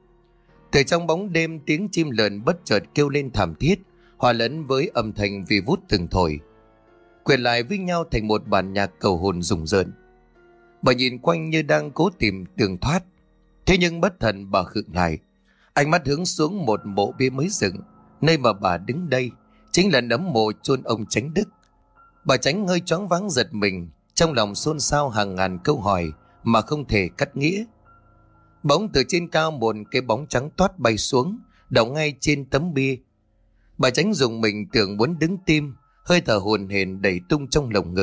Từ trong bóng đêm, tiếng chim lợn bất chợt kêu lên thảm thiết, hòa lẫn với âm thanh vi vút từng thổi, quyện lại với nhau thành một bản nhạc cầu hồn rùng rợn. Bà nhìn quanh như đang cố tìm đường thoát, thế nhưng bất thần bà khựng lại, ánh mắt hướng xuống một mộ bia mới dựng. Nơi mà bà đứng đây chính là nấm mộ chôn ông Chánh Đức. Bà Chánh hơi choáng váng giật mình, trong lòng xôn xao hàng ngàn câu hỏi mà không thể cắt nghĩa. Bỗng từ trên cao một cái bóng trắng toát bay xuống, đậu ngay trên tấm bia. Bà Chánh dùng mình tưởng muốn đứng tim, hơi thở hổn hển đẩy tung trong lồng ngực,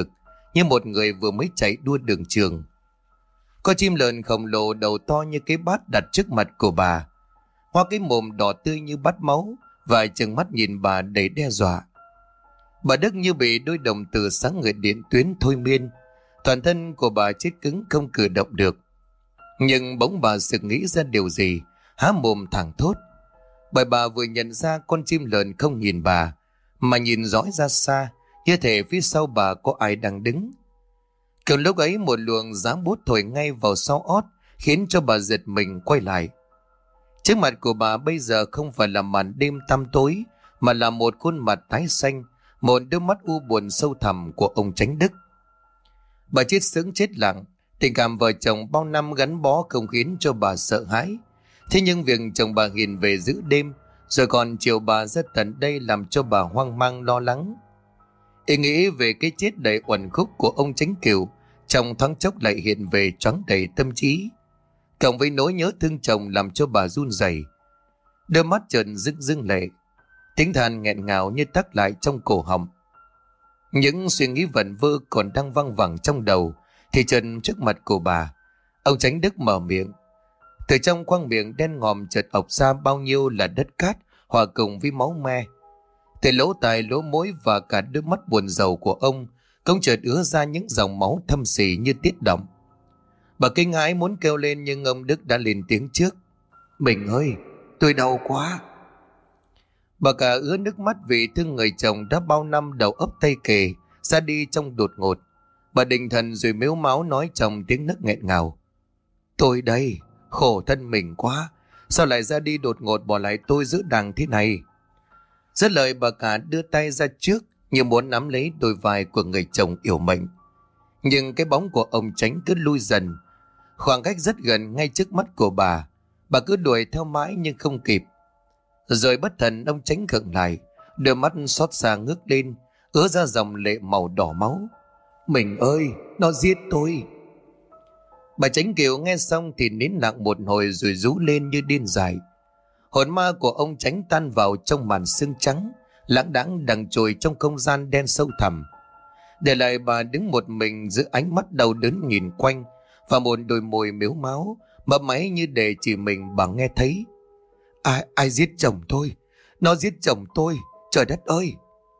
như một người vừa mới chạy đua đường trường. Con chim lợn khổng lồ đầu to như cái bát đặt trước mặt của bà, hoa cái mồm đỏ tươi như bát máu và trừng mắt nhìn bà đầy đe dọa. Bà Đức như bị đôi đồng tử sáng người điện tuyến thôi miên, toàn thân của bà chết cứng không cử động được. Nhưng bỗng bà sực nghĩ ra điều gì, há mồm thẳng thốt, bởi bà vừa nhận ra con chim lợn không nhìn bà mà nhìn dõi ra xa, như thể phía sau bà có ai đang đứng. Kiểu lúc ấy một luồng giá bút thổi ngay vào sau ót, khiến cho bà giật mình quay lại. Trước mặt của bà bây giờ không phải là màn đêm tăm tối, mà là một khuôn mặt tái xanh, một đôi mắt u buồn sâu thẳm của ông Chánh Đức. Bà chết sững chết lặng, tình cảm vợ chồng bao năm gắn bó không khiến cho bà sợ hãi. Thế nhưng việc chồng bà Hiền về giữ đêm, rồi còn chiều bà ra tận đây làm cho bà hoang mang lo lắng. Ý nghĩ về cái chết đầy uẩn khúc của ông Chánh Kiều trong thoáng chốc lại hiện về choáng đầy tâm trí, cộng với nỗi nhớ thương chồng làm cho bà run rẩy, đôi mắt trợn rưng rưng lệ, tiếng than nghẹn ngào như tắc lại trong cổ họng. Những suy nghĩ vẩn vơ còn đang văng vẳng trong đầu thì trần trước mặt của bà, ông Chánh Đức mở miệng. Từ trong khoang miệng đen ngòm chợt ọc ra bao nhiêu là đất cát hòa cùng với máu me. Từ lỗ tai lỗ mũi và cả đôi mắt buồn rầu của ông cũng chợt ứa ra những dòng máu thâm sỉ như tiết động. Bà kinh hãi muốn kêu lên nhưng ông Đức đã lên tiếng trước. Mình ơi, tôi đau quá. Bà cả ứa nước mắt vì thương người chồng đã bao năm đầu ấp tay kề ra đi trong đột ngột. Bà định thần rồi mếu máu nói trong tiếng nấc nghẹn ngào. Tôi đây, khổ thân mình quá, sao lại ra đi đột ngột bỏ lại tôi giữa đàng thế này. Dứt lời bà cả đưa tay ra trước như muốn nắm lấy đôi vai của người chồng yêu mệnh. Nhưng cái bóng của ông Chánh cứ lui dần, khoảng cách rất gần ngay trước mắt của bà. Bà cứ đuổi theo mãi nhưng không kịp. Rồi bất thần ông Chánh khựng lại, đôi mắt xót xa ngước lên, ứa ra dòng lệ màu đỏ máu. Mình ơi, nó giết tôi. Bà Chánh Kiều nghe xong thì nín lặng một hồi rồi rú lên như điên dại. Hồn ma của ông Chánh tan vào trong màn sương trắng, lãng đãng đằng trồi trong không gian đen sâu thẳm. Để lại bà đứng một mình giữa ánh mắt đau đớn nhìn quanh và một đôi môi mếu máu mấp máy như để chỉ mình bà nghe thấy. Ai, ai giết chồng tôi? Nó giết chồng tôi, trời đất ơi!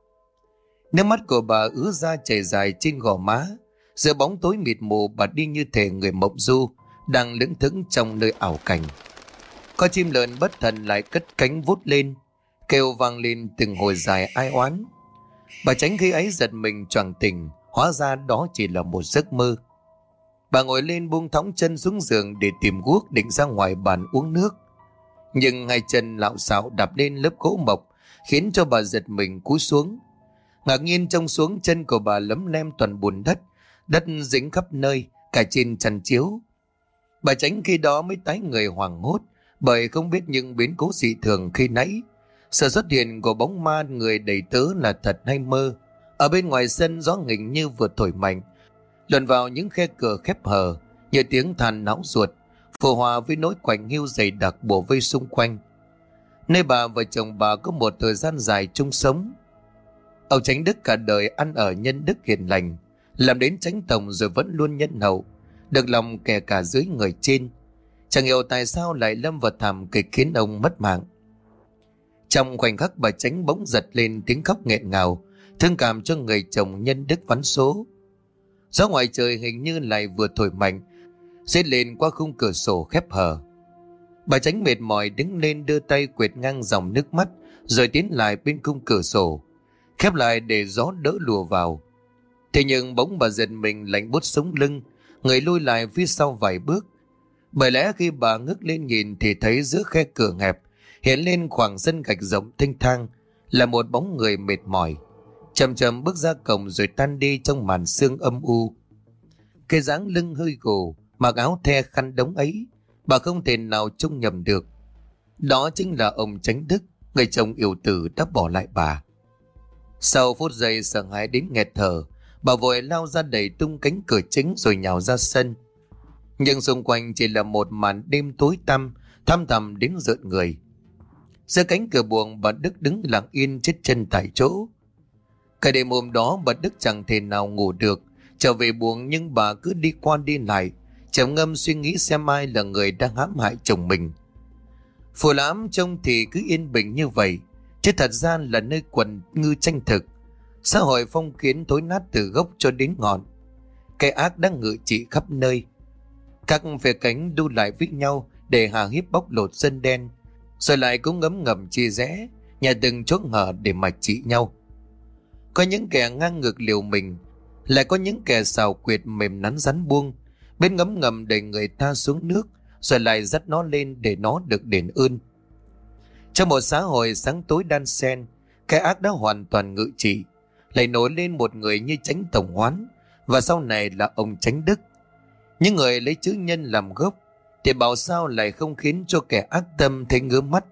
Nước mắt của bà ứa ra chảy dài trên gò má. Giữa bóng tối mịt mù bà đi như thể người mộng du đang lững thững trong nơi ảo cảnh. Con chim lợn bất thần lại cất cánh vút lên, kêu vang lên từng hồi dài ai oán. Bà Chánh khi ấy giật mình choàng tỉnh, hóa ra đó chỉ là một giấc mơ. Bà ngồi lên buông thõng chân xuống giường để tìm guốc định ra ngoài bàn uống nước. Nhưng hai chân lạo xạo đạp lên lớp gỗ mộc khiến cho bà giật mình cúi xuống. Ngạc nhiên trông xuống chân của bà lấm lem toàn bùn đất, đất dính khắp nơi, cả trên chăn chiếu. Bà Chánh khi đó mới tái người hoảng hốt, bởi không biết những biến cố dị thường khi nãy. Sự xuất hiện của bóng ma người đầy tớ là thật hay mơ. Ở bên ngoài sân gió nghịch như vừa thổi mạnh, luồn vào những khe cửa khép hờ như tiếng than não ruột, phù hòa với nỗi quạnh hiu dày đặc bổ vây xung quanh. Nơi bà và chồng bà có một thời gian dài chung sống. Ông Chánh Đức cả đời ăn ở nhân đức hiền lành, làm đến chánh tổng rồi vẫn luôn nhân hậu, được lòng kẻ cả dưới người trên. Chẳng hiểu tại sao lại lâm vào thảm kịch khiến ông mất mạng. Trong khoảnh khắc bà Chánh bỗng giật lên tiếng khóc nghẹn ngào, thương cảm cho người chồng nhân đức vắn số. Gió ngoài trời hình như lại vừa thổi mạnh, xếp lên qua khung cửa sổ khép hờ. Bà Chánh mệt mỏi đứng lên đưa tay quệt ngang dòng nước mắt, rồi tiến lại bên khung cửa sổ, khép lại để gió đỡ lùa vào. Thế nhưng bỗng bà giật mình lạnh buốt sống lưng, người lui lại phía sau vài bước. Bởi lẽ khi bà ngước lên nhìn thì thấy giữa khe cửa hẹp hiện lên khoảng sân gạch rộng thênh thang là một bóng người mệt mỏi, chậm chậm bước ra cổng rồi tan đi trong màn sương âm u. Cái dáng lưng hơi gù, mặc áo the khăn đống ấy, bà không thể nào trông nhầm được. Đó chính là ông Chánh Đức, người chồng yêu tử đã bỏ lại bà. Sau phút giây sợ hãi đến nghẹt thở, bà vội lao ra đẩy tung cánh cửa chính rồi nhào ra sân. Nhưng xung quanh chỉ là một màn đêm tối tăm, thăm thẳm đến rợn người. Giữa cánh cửa buồng, bà Đức đứng lặng yên chết chân tại chỗ. Cả đêm hôm đó bà Đức chẳng thể nào ngủ được, Trở về buồng nhưng bà cứ đi qua đi lại, trầm ngâm suy nghĩ xem ai là người đang hãm hại chồng mình. Phù Lãm trông thì cứ yên bình như vậy, chứ thật ra là nơi quần ngư tranh thực. Xã hội phong kiến thối nát từ gốc cho đến ngọn. Cái ác đang ngự trị khắp nơi. Các phe cánh đu lại với nhau để hà hiếp bóc lột dân đen, rồi lại cũng ngấm ngầm chia rẽ, nhà từng chỗ hở để mà trị nhau. Có những kẻ ngang ngược liều mình, lại có những kẻ xào quyệt mềm nắn rắn buông, bên ngấm ngầm đẩy người ta xuống nước, rồi lại dắt nó lên để nó được đền ơn. Trong một xã hội sáng tối đan xen, cái ác đã hoàn toàn ngự trị, lại nổi lên một người như Chánh Tổng Hoán, và sau này là ông Chánh Đức. Những người lấy chữ nhân làm gốc, thì bảo sao lại không khiến cho kẻ ác tâm thấy ngứa mắt.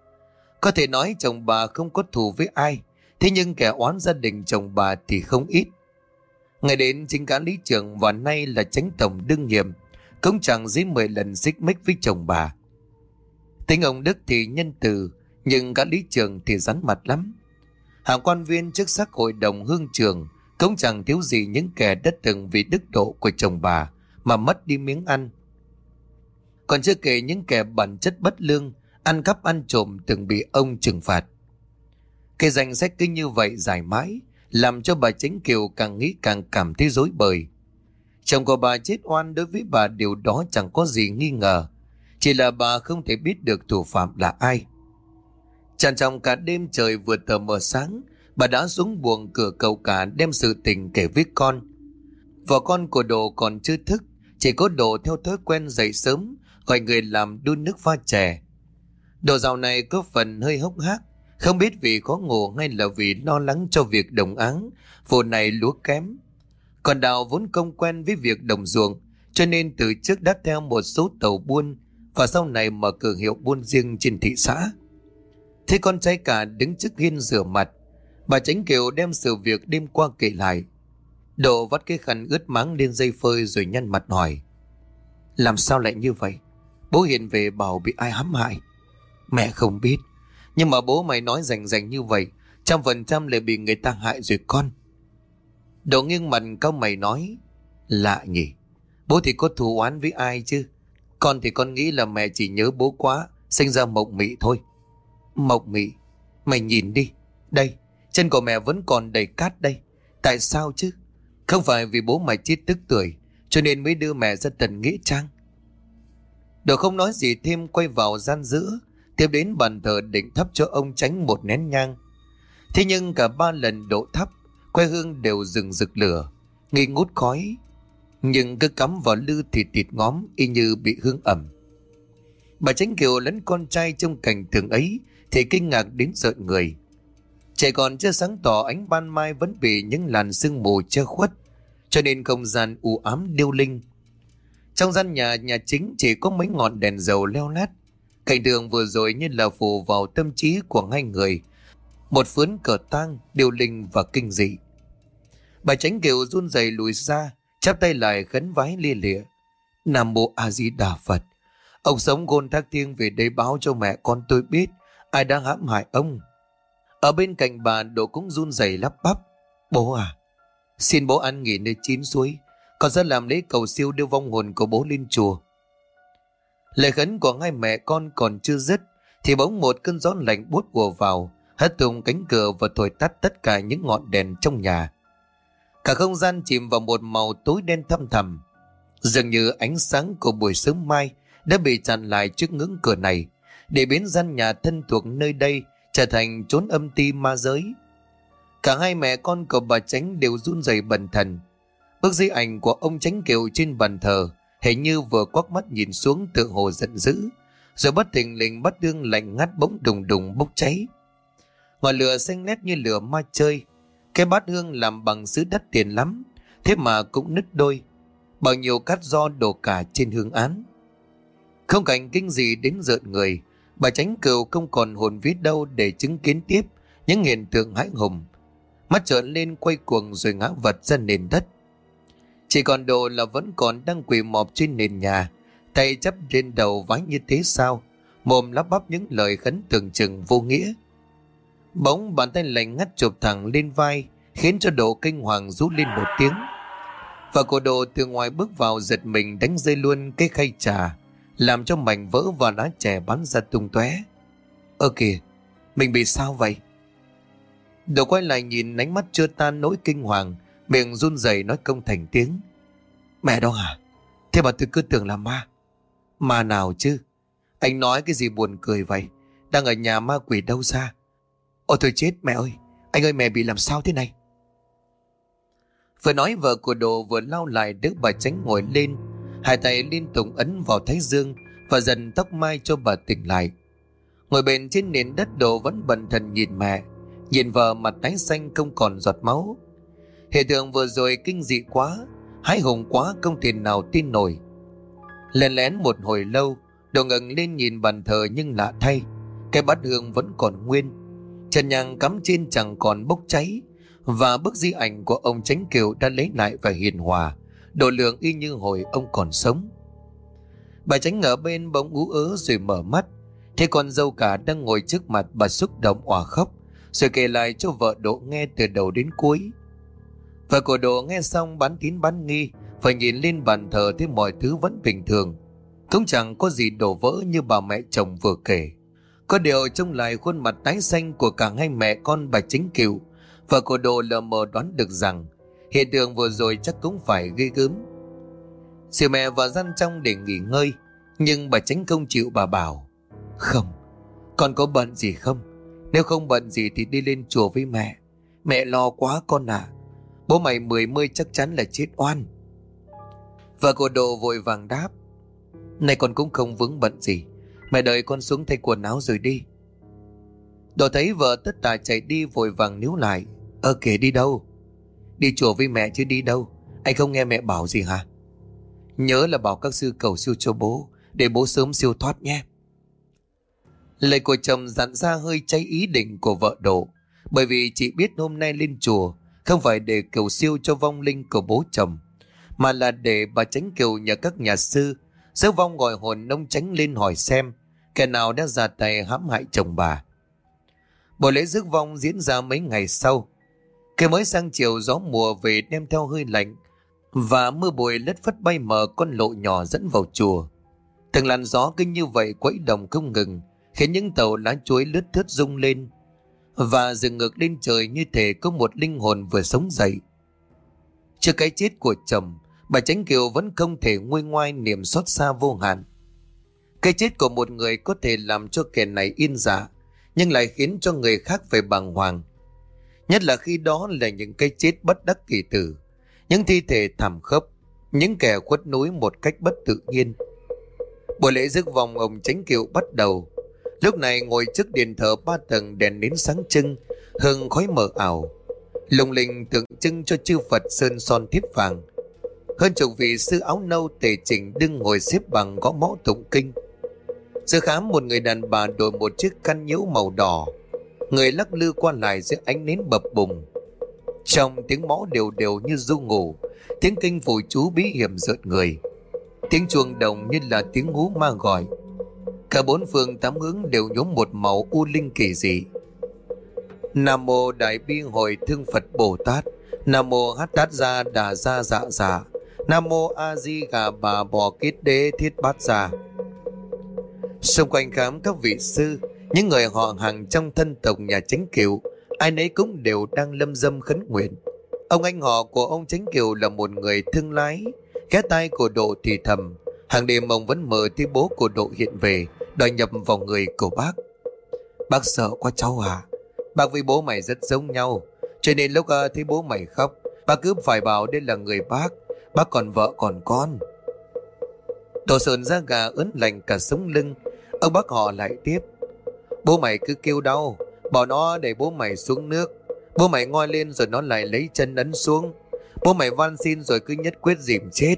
Có thể nói chồng bà không có thù với ai, thế nhưng kẻ oán gia đình chồng bà thì không ít. Ngày đến chính cả lý trưởng và nay là Chánh Tổng đương nhiệm cũng chẳng dưới mười lần xích mích với chồng bà. Tính ông Đức thì nhân từ, nhưng cả lý trưởng thì rắn mặt lắm. Hàng quan viên chức sắc hội đồng hương trường cũng chẳng thiếu gì những kẻ đã từng vì đức độ của chồng bà mà mất đi miếng ăn. Còn chưa kể những kẻ bản chất bất lương, ăn cắp ăn trộm từng bị ông trừng phạt. Cái danh sách cứ như vậy dài mãi, làm cho bà Chánh Kiều càng nghĩ càng cảm thấy rối bời. Chồng của bà chết oan, đối với bà điều đó chẳng có gì nghi ngờ, chỉ là bà không thể biết được thủ phạm là ai. Tràn trọc cả đêm trời vừa tờ mờ sáng, bà đã xuống buồng cửa cầu cả đem sự tình kể với con. Vợ con của Đồ còn chưa thức, chỉ có Đồ theo thói quen dậy sớm gọi người làm đun nước pha chè. Đồ dạo này có phần hơi hốc hác, không biết vì khó ngủ hay là vì lo lắng cho việc đồng áng vụ này lúa kém. Còn Đào vốn không quen với việc đồng ruộng, cho nên từ trước đã theo một số tàu buôn và sau này mở cửa hiệu buôn riêng trên thị xã. Thế con trai cả đứng trước hiên rửa mặt, bà Chánh Kiều đem sự việc đêm qua kể lại. Đồ vắt cái khăn ướt máng lên dây phơi rồi nhăn mặt hỏi: làm sao lại như vậy? Bố Hiền về bảo bị ai hãm hại? Mẹ không biết, nhưng mà bố mày nói rành rành như vậy, trăm phần trăm lại bị người ta hại rồi con. Đồ nghiêng mặt cau mày nói: lạ nhỉ, bố thì có thù oán với ai chứ? Con thì con nghĩ là mẹ chỉ nhớ bố quá, sinh ra mộng mị thôi. Mộng mị? Mày nhìn đi, đây, chân của mẹ vẫn còn đầy cát đây. Tại sao chứ? Không phải vì bố mày chết tức tuổi cho nên mới đưa mẹ ra tận nghĩa trang. Đồ không nói gì thêm, quay vào gian giữa, tiếp đến bàn thờ định thắp cho ông Chánh một nén nhang. Thế nhưng cả ba lần đổ thắp, que hương đều rừng rực lửa, nghi ngút khói, nhưng cứ cắm vào lư thì tịt ngóm y như bị hương ẩm. Bà Chánh Kiều lẫn con trai trong cảnh tượng ấy thì kinh ngạc đến rợn người. Trời còn chưa sáng tỏ, ánh ban mai vẫn bị những làn sương mù che khuất, cho nên không gian u ám điêu linh. Trong gian nhà nhà chính chỉ có mấy ngọn đèn dầu leo lát. Cảnh tượng vừa rồi như là phù vào tâm trí của hai người một phướn cờ tang, điêu linh và kinh dị. Bà Chánh Kiều run rẩy lùi ra, chắp tay lại khấn vái lia lịa: Nam Mô A Di Đà Phật. Ông sống gôn thác thiêng về đây báo cho mẹ con tôi biết ai đang hãm hại ông. Ở bên cạnh bà, Độ cũng run rẩy lắp bắp: Bố à, xin bố ăn nghỉ nơi chín suối, con sẽ làm lễ cầu siêu đưa vong hồn của bố lên chùa. Lời khấn của hai mẹ con còn chưa dứt thì bỗng một cơn gió lạnh buốt ùa vào, hất tung cánh cửa và thổi tắt tất cả những ngọn đèn trong nhà. Cả không gian chìm vào một màu tối đen thăm thẳm, dường như ánh sáng của buổi sớm mai đã bị chặn lại trước ngưỡng cửa này, để biến gian nhà thân thuộc nơi đây trở thành chốn âm ti ma giới. Cả hai mẹ con của bà Chánh đều run rẩy bần thần. Bức di ảnh của ông Chánh Kiều trên bàn thờ hình như vừa quắc mắt nhìn xuống tự hồ giận dữ, rồi bất thình lình bắt đương lạnh ngắt bỗng đùng đùng bốc cháy. Ngọn lửa xanh lét như lửa ma chơi. Cái bát hương làm bằng sứ đắt tiền lắm, thế mà cũng nứt đôi, bao nhiêu cát giò đổ cả trên hương án. Không cảnh kinh dị đến rợn người. Bà Chánh Kiều không còn hồn vía đâu để chứng kiến tiếp những hiện tượng hãi hùng. Mắt trợn lên quay cuồng rồi ngã vật ra nền đất. Chỉ còn Đồ là vẫn còn đang quỳ mọp trên nền nhà, tay chắp lên đầu vái như thế sao, mồm lắp bắp những lời khấn tưởng chừng vô nghĩa. Bỗng bàn tay lạnh ngắt chụp thẳng lên vai, khiến cho Đồ kinh hoàng rú lên một tiếng. Và cô Đồ từ ngoài bước vào giật mình đánh rơi luôn cái khay trà, làm cho mảnh vỡ và lá chè bắn ra tung tóe. Ơ kìa, mình bị sao vậy? Đồ quay lại nhìn, ánh mắt chưa tan nỗi kinh hoàng, miệng run rẩy nói không thành tiếng. Mẹ đó hả? Thế mà tôi cứ tưởng là ma. Ma nào chứ? Anh nói cái gì buồn cười vậy? Đang ở nhà ma quỷ đâu ra? Ôi tôi chết mẹ ơi! Anh ơi, mẹ bị làm sao thế này? Vừa nói vợ của Đồ vừa lao lại đỡ bà Chánh ngồi lên, hai tay liên tục ấn vào thái dương và dần tóc mai cho bà tỉnh lại. Ngồi bên trên nền đất, Đồ vẫn bần thần nhìn mẹ, nhìn vợ mặt tái xanh không còn giọt máu. Hiện tượng vừa rồi kinh dị quá, hãi hùng quá, không thể nào tin nổi. Lén lén một hồi lâu, Đồ ngẩng lên nhìn bàn thờ, nhưng lạ thay, cái bát hương vẫn còn nguyên, trần nhang cắm trên chẳng còn bốc cháy, và bức di ảnh của ông Chánh Kiều đã lấy lại và hiền hòa, độ lượng y như hồi ông còn sống. Bà Chánh ở bên bỗng ú ớ rồi mở mắt, thấy con dâu cả đang ngồi trước mặt. Bà xúc động òa khóc, rồi kể lại cho vợ Độ nghe từ đầu đến cuối. Vợ của Độ nghe xong bán tín bán nghi, phải nhìn lên bàn thờ thấy mọi thứ vẫn bình thường, cũng chẳng có gì đổ vỡ như bà mẹ chồng vừa kể. Có điều trông lại khuôn mặt tái xanh của cả hai mẹ con bà Chánh Kiều, vợ của Đồ lờ mờ đoán được rằng hiện tượng vừa rồi chắc cũng phải ghê gớm. Dìu mẹ vào gian trong để nghỉ ngơi, nhưng bà Chánh không chịu. Bà bảo: Không, con có bận gì không? Nếu không bận gì thì đi lên chùa với mẹ. Mẹ lo quá con à. Bố mày mười mươi chắc chắn là chết oan. Vợ của Đồ vội vàng đáp: Này con cũng không vướng bận gì, mẹ đợi con xuống thay quần áo rồi đi. Đồ thấy vợ tất tả chạy đi vội vàng níu lại: Ơ kìa, đi đâu? Đi chùa với mẹ chứ đi đâu? Anh không nghe mẹ bảo gì hả? Nhớ là bảo các sư cầu siêu cho bố, để bố sớm siêu thoát nhé. Lời của chồng dặn ra hơi cháy ý định của vợ Độ, bởi vì chị biết hôm nay lên chùa không phải để cầu siêu cho vong linh của bố chồng, mà là để bà Chánh Kiều nhờ các nhà sư giấu vong gọi hồn ông Chánh lên hỏi xem kẻ nào đã ra tay hãm hại chồng bà. Buổi lễ rước vong diễn ra mấy ngày sau. Khi mới sang chiều, gió mùa về đem theo hơi lạnh, và mưa bụi lất phất bay mờ con lộ nhỏ dẫn vào chùa. Từng làn gió cứ như vậy quẫy đồng không ngừng, khiến những tàu lá chuối lướt thướt rung lên và dựng ngược lên trời, như thể có một linh hồn vừa sống dậy. Trước cái chết của chồng, bà Chánh Kiều vẫn không thể nguôi ngoai niềm xót xa vô hạn. Cái chết của một người có thể làm cho kẻ này yên dạ, nhưng lại khiến cho người khác phải bàng hoàng. Nhất là khi đó là những cái chết bất đắc kỳ tử, những thi thể thảm khốc, những kẻ khuất núi một cách bất tự nhiên. Buổi lễ rước vong ông Chánh Kiều bắt đầu. Lúc này ngồi trước điện thờ ba tầng, đèn nến sáng trưng, hương khói mờ ảo, lung linh tượng trưng cho chư Phật sơn son thiếp vàng. Hơn chục vị sư áo nâu tề chỉnh đứng ngồi xếp bằng gõ mõ tụng kinh. Giữa khám một người đàn bà đội một chiếc khăn nhiễu màu đỏ, người lắc lư qua lại giữa ánh nến bập bùng. Trong tiếng mõ đều đều như ru ngủ, tiếng kinh phù chú bí hiểm rợn người, tiếng chuông đồng như là tiếng hú ma gọi. Cả bốn phương tám hướng đều nhuốm một màu u linh kỳ dị. Nam mô Đại Bi Hội Thương Phật Bồ Tát, Nam mô Hát Tát Gia Đà Gia Dạ Dạ, Nam mô A Di Gà Bà Bò Kết Đế Thiết Bát Gia. Xung quanh khám các vị sư, những người họ hàng trong thân tộc nhà Chánh Kiều, ai nấy cũng đều đang lâm dâm khấn nguyện. Ông anh họ của ông Chánh Kiều là một người thương lái, ghé tai của Độ thì thầm. Hàng đêm ông vẫn mơ thấy bố của Độ hiện về, đòi nhập vào người của bác. Bác sợ quá cháu à? Bác với bố mày rất giống nhau, cho nên lúc uh, thấy bố mày khóc, bác cứ phải bảo đây là người bác. Bác còn vợ còn con. Độ sờn da gà ớn lạnh cả sống lưng. Ông bác họ lại tiếp: Bố mày cứ kêu đau, bảo nó để bố mày xuống nước. Bố mày ngoi lên rồi nó lại lấy chân ấn xuống. Bố mày van xin rồi cứ nhất quyết dìm chết.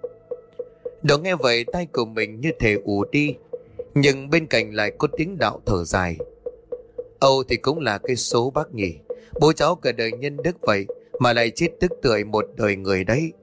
Độ nghe vậy tay của mình như thể ù đi, nhưng bên cạnh lại có tiếng đạo thở dài: Âu thì cũng là cái số bác nhỉ. Bố cháu cả đời nhân đức vậy mà lại chết tức tưởi một đời người đấy.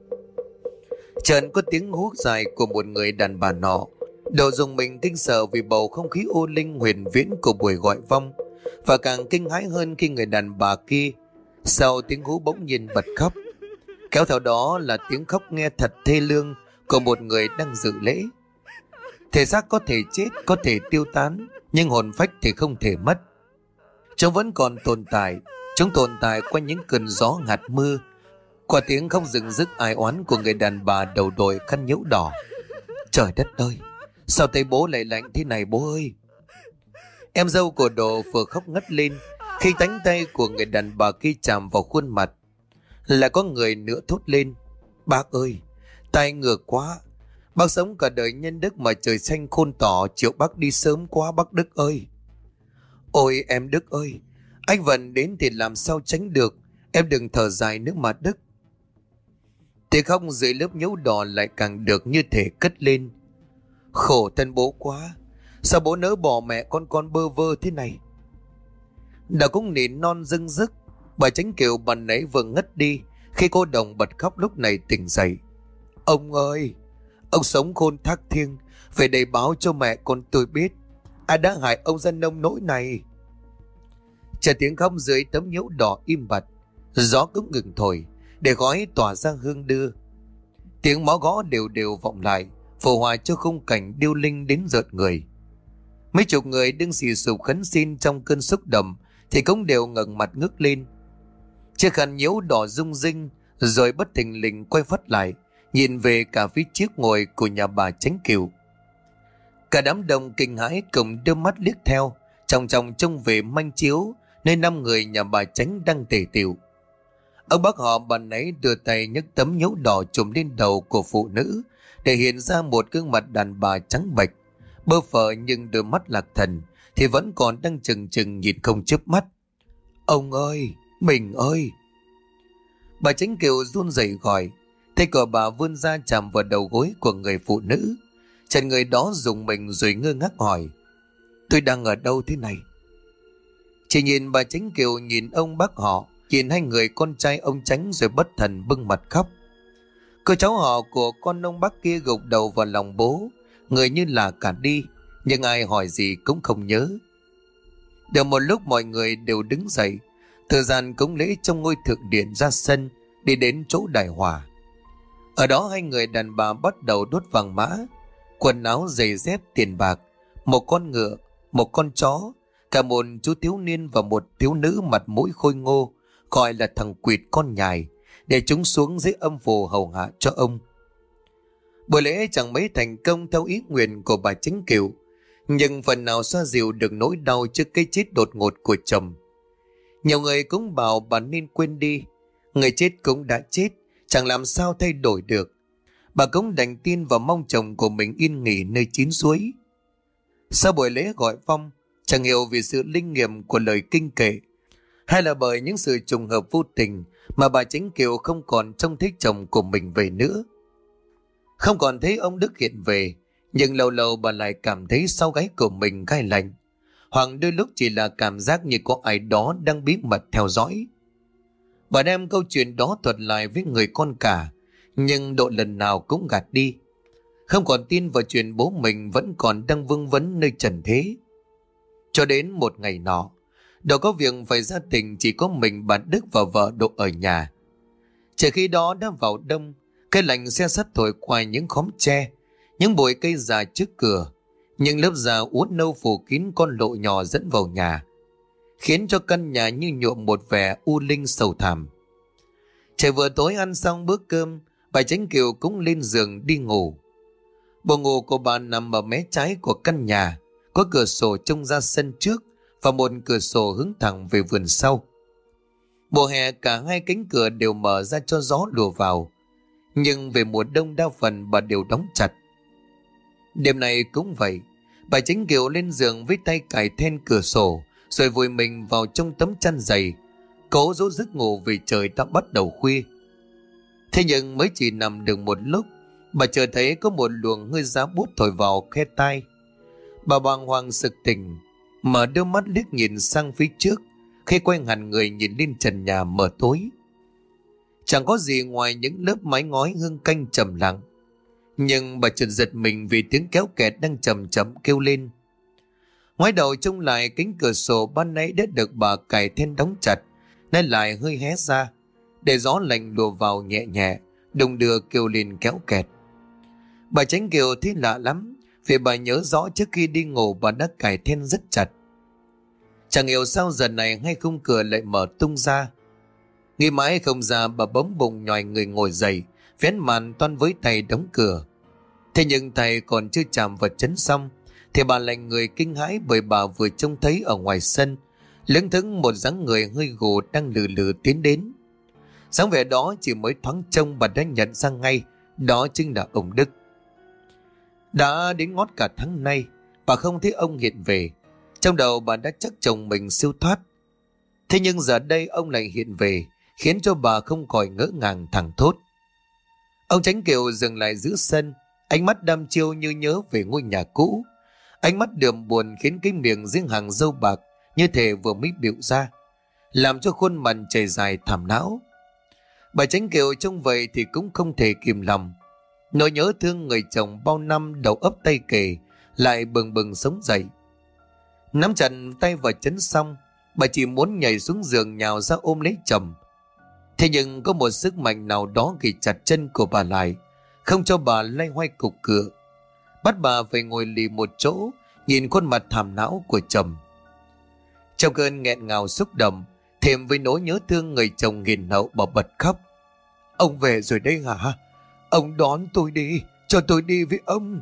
Trần có tiếng hú dài của một người đàn bà nọ. Độ dùng mình kinh sợ vì bầu không khí ô linh huyền viễn của buổi gọi vong, và càng kinh hãi hơn khi người đàn bà kia sau tiếng hú bỗng nhiên bật khóc. Kéo theo đó là tiếng khóc nghe thật thê lương của một người đang dự lễ. Thể xác có thể chết, có thể tiêu tán, nhưng hồn phách thì không thể mất. Chúng vẫn còn tồn tại. Chúng tồn tại qua những cơn gió hạt mưa, qua tiếng không dừng dứt ai oán của người đàn bà đầu đội khăn nhiễu đỏ. Trời đất ơi, sao tay bố lại lạnh thế này bố ơi? Em dâu của Độ vừa khóc ngất lên khi cánh tay của người đàn bà kia chạm vào khuôn mặt. Là có người nữa thốt lên: Bác ơi, tay ngược quá. Bác sống cả đời nhân đức mà trời xanh khôn tỏ, chịu bác đi sớm quá bác Đức ơi. Ôi em Đức ơi, anh Vận đến thì làm sao tránh được. Em đừng thở dài nữa mà Đức. Tiếng khóc dưới lớp nhũ đỏ lại càng được như thể cất lên. Khổ thân bố quá. Sao bố nỡ bỏ mẹ con con bơ vơ thế này? Đã cũng nỉ non dưng dứt. Bà Chánh Kiều bà nãy vừa ngất đi khi cô Đồng bật khóc lúc này tỉnh dậy. Ông ơi, ông sống khôn thác thiêng, về đây báo cho mẹ con tôi biết ai đã hại ông ra nông nỗi này. Chờ tiếng khóc dưới tấm nhũ đỏ im bặt, gió cũng ngừng thổi để khói tỏa ra hương đưa. Tiếng mõ gõ đều đều vọng lại, phù hòa cho khung cảnh điêu linh đến rợn người. Mấy chục người đứng xì xụp khấn xin trong cơn xúc động thì cũng đều ngẩng mặt ngước lên. Chiếc khăn nhiễu đỏ rung rinh rồi bất thình lình quay phát lại, nhìn về cả phía chiếc ngồi của nhà bà Chánh Kiều. Cả đám đông kinh hãi cùng đưa mắt liếc theo, chòng chòng trông về manh chiếu nơi năm người nhà bà Chánh đang tề tiệu. Ông bác họ bà nãy đưa tay nhấc tấm nhũ đỏ trùm lên đầu của phụ nữ để hiện ra một gương mặt đàn bà trắng bệch, bơ phờ nhưng đôi mắt lạc thần thì vẫn còn đang chừng chừng nhìn không chớp mắt. Ông ơi, mình ơi! Bà Chánh Kiều run rẩy gọi. Tay của bà vươn ra chạm vào đầu gối của người phụ nữ. Chân người đó dùng mình rồi ngơ ngác hỏi: Tôi đang ở đâu thế này? Chỉ nhìn bà Chánh Kiều nhìn ông bác họ, nhìn hai người con trai ông Chánh rồi bất thần bưng mặt khóc. Cô cháu họ của con ông bác kia gục đầu vào lòng bố, người như là cả đi, nhưng ai hỏi gì cũng không nhớ. Được một lúc mọi người đều đứng dậy, thời gian cúng lễ trong ngôi thượng điện ra sân đi đến chỗ đại hòa. Ở đó hai người đàn bà bắt đầu đốt vàng mã, quần áo giày dép tiền bạc, một con ngựa, một con chó, cả một chú thiếu niên và một thiếu nữ mặt mũi khôi ngô gọi là thằng Quỵt con nhài, để chúng xuống dưới âm phù hầu hạ cho ông. Buổi lễ chẳng mấy thành công theo ý nguyện của bà Chánh Kiều, nhưng phần nào xoa dịu được nỗi đau trước cái chết đột ngột của chồng. Nhiều người cũng bảo bà nên quên đi, người chết cũng đã chết, chẳng làm sao thay đổi được. Bà cũng đành tin và mong chồng của mình yên nghỉ nơi chín suối. Sau buổi lễ gọi vong, chẳng hiểu vì sự linh nghiệm của lời kinh kệ hay là bởi những sự trùng hợp vô tình mà bà Chánh Kiều không còn trông thấy chồng của mình về nữa. Không còn thấy ông Đức hiện về, nhưng lâu lâu bà lại cảm thấy sau gáy của mình gai lạnh, hoặc đôi lúc chỉ là cảm giác như có ai đó đang bí mật theo dõi. Bà đem câu chuyện đó thuật lại với người con cả, nhưng Độ lần nào cũng gạt đi, không còn tin vào chuyện bố mình vẫn còn đang vương vấn nơi trần thế. Cho đến một ngày nọ, Độ có việc phải ra tỉnh, chỉ có mình bà Đức và vợ Độ ở nhà. Trời khi đó đã vào đông, cái lạnh se sắt thổi qua những khóm tre, những bụi cây già trước cửa, những lớp da uốn nâu phủ kín con lộ nhỏ dẫn vào nhà, khiến cho căn nhà như nhuộm một vẻ u linh sầu thảm. Trời vừa tối ăn xong bữa cơm, bà Chánh Kiều cũng lên giường đi ngủ. Buồng ngủ của bà nằm ở mé trái của căn nhà, có cửa sổ trông ra sân trước và một cửa sổ hướng thẳng về vườn sau. Mùa hè cả hai cánh cửa đều mở ra cho gió lùa vào, nhưng về mùa đông đa phần bà đều đóng chặt. Đêm này cũng vậy, bà Chánh Kiều lên giường với tay cài then cửa sổ, rồi vùi mình vào trong tấm chăn dày, cố dỗ giấc ngủ vì trời đã bắt đầu khuya. Thế nhưng mới chỉ nằm được một lúc, bà chợt thấy có một luồng hơi giá buốt thổi vào khe tai. Bà bàng hoàng sực tỉnh, mở đôi mắt liếc nhìn sang phía trước, khi quay hẳn người nhìn lên trần nhà mờ tối. Chẳng có gì ngoài những lớp mái ngói hương canh trầm lặng, nhưng bà chợt giật mình vì tiếng kéo kẹt đang chậm chậm kêu lên. Ngoái đầu trông lại, cánh cửa sổ ban nãy đã được bà cài then đóng chặt, nay lại hơi hé ra. để gió lạnh lùa vào nhẹ nhẹ, đung đưa kêu lên kéo kẹt. Bà Chánh Kiều thấy lạ lắm, vì bà nhớ rõ trước khi đi ngủ bà đã cài then rất chặt. Chẳng hiểu sao giờ này ngay khung cửa lại mở tung ra. Nghĩ mãi không ra, bà bỗng bùng nhòi người ngồi dậy, vén màn toan với tay đóng cửa. Thế nhưng tay còn chưa chạm vào chấn xong thì bà lạnh người kinh hãi, bởi bà vừa trông thấy ở ngoài sân lững thững một dáng người hơi gù đang lừ lừ tiến đến. Dáng vẻ đó chỉ mới thoáng trông bà đã nhận ra ngay, đó chính là ông Đức. Đã đến ngót cả tháng nay, bà không thấy ông hiện về. Trong đầu bà đã chắc chồng mình siêu thoát. Thế nhưng giờ đây ông lại hiện về, khiến cho bà không khỏi ngỡ ngàng thẳng thốt. Ông Chánh Kiều dừng lại giữa sân, ánh mắt đăm chiêu như nhớ về ngôi nhà cũ. Ánh mắt đượm buồn khiến cái miệng riêng hàng râu bạc như thể vừa mới bịu ra, làm cho khuôn mặt chảy dài thảm não. Bà Chánh Kiều trông vậy thì cũng không thể kìm lòng. Nỗi nhớ thương người chồng bao năm đầu ấp tay kề lại bừng bừng sống dậy. Nắm chặt tay vào chấn xong, bà chỉ muốn nhảy xuống giường nhào ra ôm lấy chồng. Thế nhưng có một sức mạnh nào đó ghi chặt chân của bà lại, không cho bà lay hoay cục cửa, bắt bà phải ngồi lì một chỗ, nhìn khuôn mặt thảm não của chồng. Trong cơn nghẹn ngào xúc động, thêm với nỗi nhớ thương người chồng nghiền nậu, bà bật khóc. Ông về rồi đây hả? Ông đón tôi đi, cho tôi đi với ông.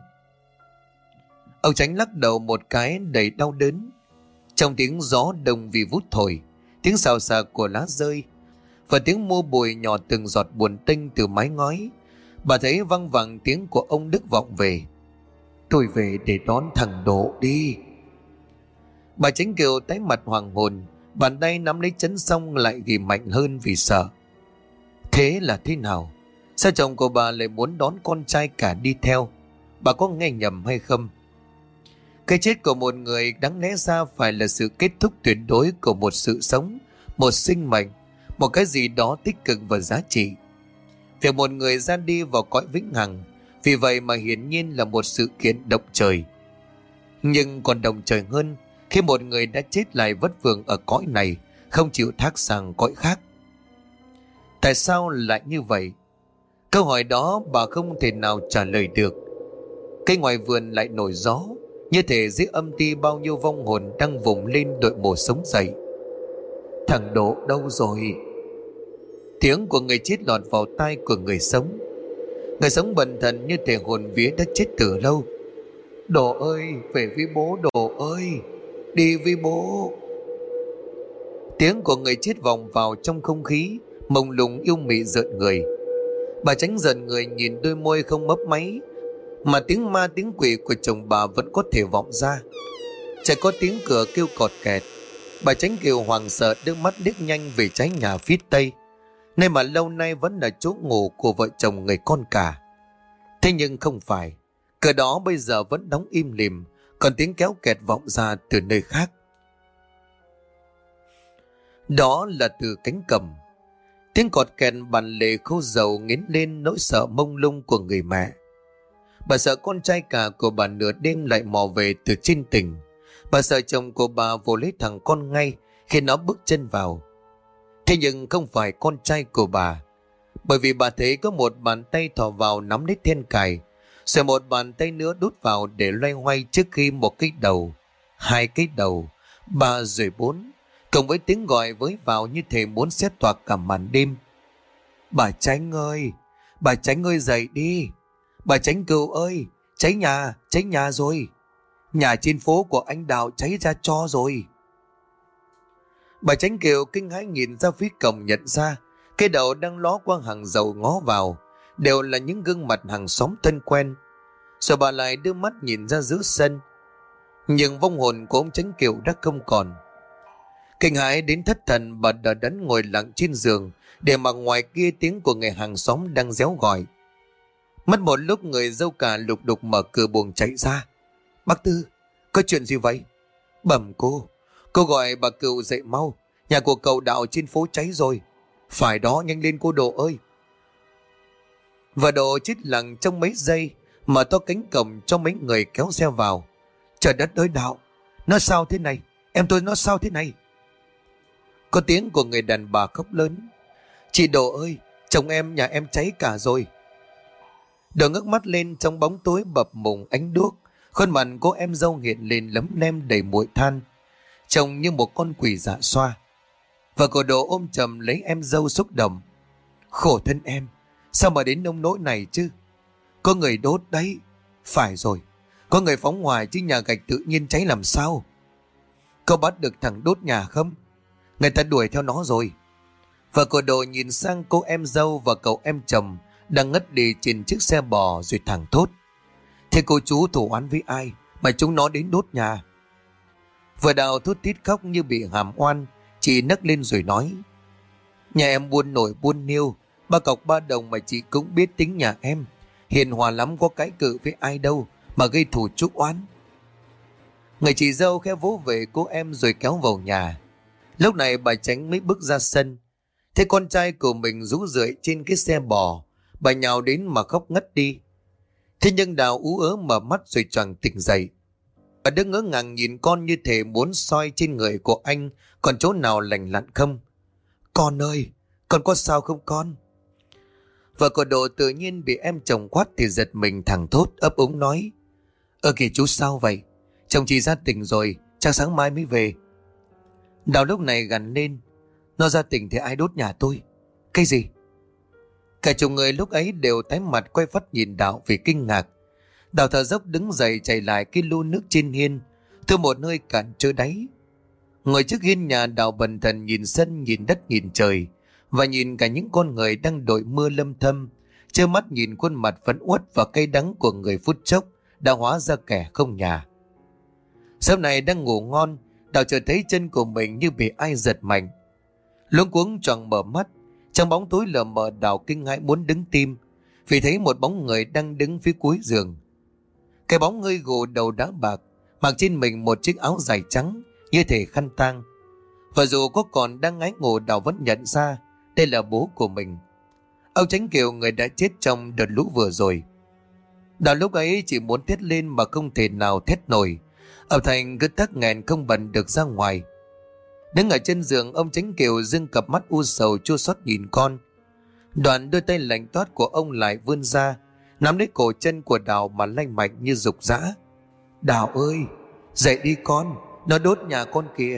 Ông Chánh lắc đầu một cái đầy đau đớn. Trong tiếng gió đông vì vút thổi, tiếng xào xạc của lá rơi và tiếng mưa bụi nhỏ từng giọt buồn tênh từ mái ngói, bà thấy văng vẳng tiếng của ông Đức vọng về. Tôi về để đón thằng Độ đi. Bà Chánh Kiều tái mặt hoàng hồn, bàn tay nắm lấy chấn xong lại ghi mạnh hơn vì sợ. Thế là thế nào? Sao chồng của bà lại muốn đón con trai cả đi theo? Bà có nghe nhầm hay không? Cái chết của một người đáng lẽ ra phải là sự kết thúc tuyệt đối của một sự sống, một sinh mệnh, một cái gì đó tích cực và giá trị. Việc một người ra đi vào cõi vĩnh hằng, vì vậy mà hiển nhiên là một sự kiện động trời. Nhưng còn động trời hơn khi một người đã chết lại vất vưởng ở cõi này, không chịu thác sang cõi khác. Tại sao lại như vậy? Câu hỏi đó bà không thể nào trả lời được. Cây ngoài vườn lại nổi gió, như thể dưới âm ti bao nhiêu vong hồn đang vùng lên đội mồ sống dậy. Thằng Độ đâu rồi? Tiếng của người chết lọt vào tai của người sống. Người sống bần thần như thể hồn vía đã chết từ lâu. Độ ơi, về với bố. Độ ơi, đi với bố. Tiếng của người chết vòng vào trong không khí, mông lung yêu mị rợn người. Bà Chánh giận người nhìn đôi môi không mấp máy, mà tiếng ma tiếng quỷ của chồng bà vẫn có thể vọng ra. Chỉ có tiếng cửa kêu cọt kẹt. Bà Chánh Kiều hoàng sợ đưa mắt liếc nhanh về trái nhà phía tây, nơi mà lâu nay vẫn là chỗ ngủ của vợ chồng người con cả. Thế nhưng không phải, cửa đó bây giờ vẫn đóng im lìm, còn tiếng kéo kẹt vọng ra từ nơi khác. Đó là từ cánh cầm. Tiếng cọt kẹt bàn lề khô dầu nghiến lên nỗi sợ mông lung của người mẹ. Bà sợ con trai cả của bà nửa đêm lại mò về từ trên tỉnh. Bà sợ chồng của bà vồ lấy thằng con ngay khi nó bước chân vào. Thế nhưng không phải con trai của bà, bởi vì bà thấy có một bàn tay thò vào nắm lấy then cài, rồi một bàn tay nữa đút vào để loay hoay trước khi một cái đầu, hai cái đầu, ba rồi bốn, cộng với tiếng gọi với vào như thể muốn xét toạc cả màn đêm. Bà Chánh ơi, bà Chánh ơi dậy đi. Bà Chánh Cừu ơi, cháy nhà, cháy nhà rồi. Nhà trên phố của anh Đạo cháy ra cho rồi. Bà Chánh Kiều kinh hãi nhìn ra phía cổng, nhận ra cái đầu đang ló qua hàng dầu ngó vào đều là những gương mặt hàng xóm thân quen. Rồi bà lại đưa mắt nhìn ra giữa sân, nhưng vong hồn của ông Chánh Kiều đã không còn. Kinh hãi đến thất thần, bà đờ đẫn ngồi lặng trên giường để mà ngoài kia tiếng của người hàng xóm đang réo gọi. Mất một lúc, người dâu cả lục đục mở cửa buồng chạy ra. Bác Tư, có chuyện gì vậy? Bẩm cô, cô gọi bà Cừu dậy mau, nhà của cậu Đạo trên phố cháy rồi. Phải đó, nhanh lên cô Độ ơi. Và Độ chết lặng trong mấy giây, mở to cánh cổng cho mấy người kéo xe vào. Trời đất ơi Đạo, nó sao thế này? Em tôi nó sao thế này? Có tiếng của người đàn bà khóc lớn. Chị Đồ ơi, chồng em nhà em cháy cả rồi. Đồ ngước mắt lên trong bóng tối bập mùng ánh đuốc. Khuôn mặt cô em dâu hiện lên lấm lem đầy muội than, trông như một con quỷ dạ xoa. Và cô Đồ ôm chầm lấy em dâu xúc động. Khổ thân em, sao mà đến nông nỗi này chứ? Có người đốt đấy. Phải rồi, có người phóng hỏa chứ nhà gạch tự nhiên cháy làm sao? Có bắt được thằng đốt nhà không? Người ta đuổi theo nó rồi. Và cô Đồ nhìn sang cô em dâu và cậu em chồng đang ngất đi trên chiếc xe bò rồi thẳng thốt. Thế cô chú thủ oán với ai mà chúng nó đến đốt nhà? Vừa Đào thút thít khóc như bị hàm oan. Chị nấc lên rồi nói: Nhà em buôn nổi buôn niêu, ba cọc ba đồng mà chị cũng biết tính nhà em. Hiền hòa lắm, có cái cự với ai đâu mà gây thù chuốc oán. Người chị dâu khẽ vỗ về cô em rồi kéo vào nhà. Lúc này bà Chánh mới bước ra sân. Thấy con trai của mình rú rượi trên cái xe bò, bà nhào đến mà khóc ngất đi. Thế nhưng Đào ú ớ mở mắt rồi choàng tỉnh dậy. Bà đứng ngỡ ngàng nhìn con như thể muốn soi trên người của anh còn chỗ nào lành lặn không. Con ơi, con có sao không con? Vợ của Đồ tự nhiên bị em chồng quát thì giật mình thẳng thốt ấp úng nói: Ơ kìa chú sao vậy? Chồng chị ra tỉnh rồi, chắc sáng mai mới về. Đào lúc này gằn lên: Nó ra tỉnh thì ai đốt nhà tôi? Cái gì? Cả chục người lúc ấy đều tái mặt quay phát nhìn Đào vì kinh ngạc. Đào thở dốc đứng dậy chạy lại cái lu nước trên hiên, từ một nơi cạn trơ đáy. Ngồi trước hiên nhà, Đào bần thần nhìn sân, nhìn đất, nhìn trời, và nhìn cả những con người đang đội mưa lâm thâm, trơ mắt nhìn khuôn mặt phẫn uất và cay đắng của người phút chốc đã hóa ra kẻ không nhà. Sớm này đang ngủ ngon, Đào chợt thấy chân của mình như bị ai giật mạnh. Luống cuống choàng mở mắt, trong bóng tối lờ mờ Đào kinh hãi muốn đứng tim, vì thấy một bóng người đang đứng phía cuối giường. Cái bóng ngơi gù đầu đá bạc, mặc trên mình một chiếc áo dài trắng như thể khăn tang. Và dù có còn đang ngáy ngủ, Đào vẫn nhận ra đây là bố của mình, ông Chánh Kiều, người đã chết trong đợt lũ vừa rồi. Đào lúc ấy chỉ muốn thét lên mà không thể nào thét nổi, âm thanh cứ tắc nghẹn không bật được ra ngoài. Đứng ở chân giường, ông Chánh Kiều dưng cặp mắt u sầu chua xót nhìn con. Đoạn đôi tay lạnh toát của ông lại vươn ra, nắm lấy cổ chân của Đào mà lay mạnh như giục giã. Đào ơi, dậy đi con, nó đốt nhà con kìa.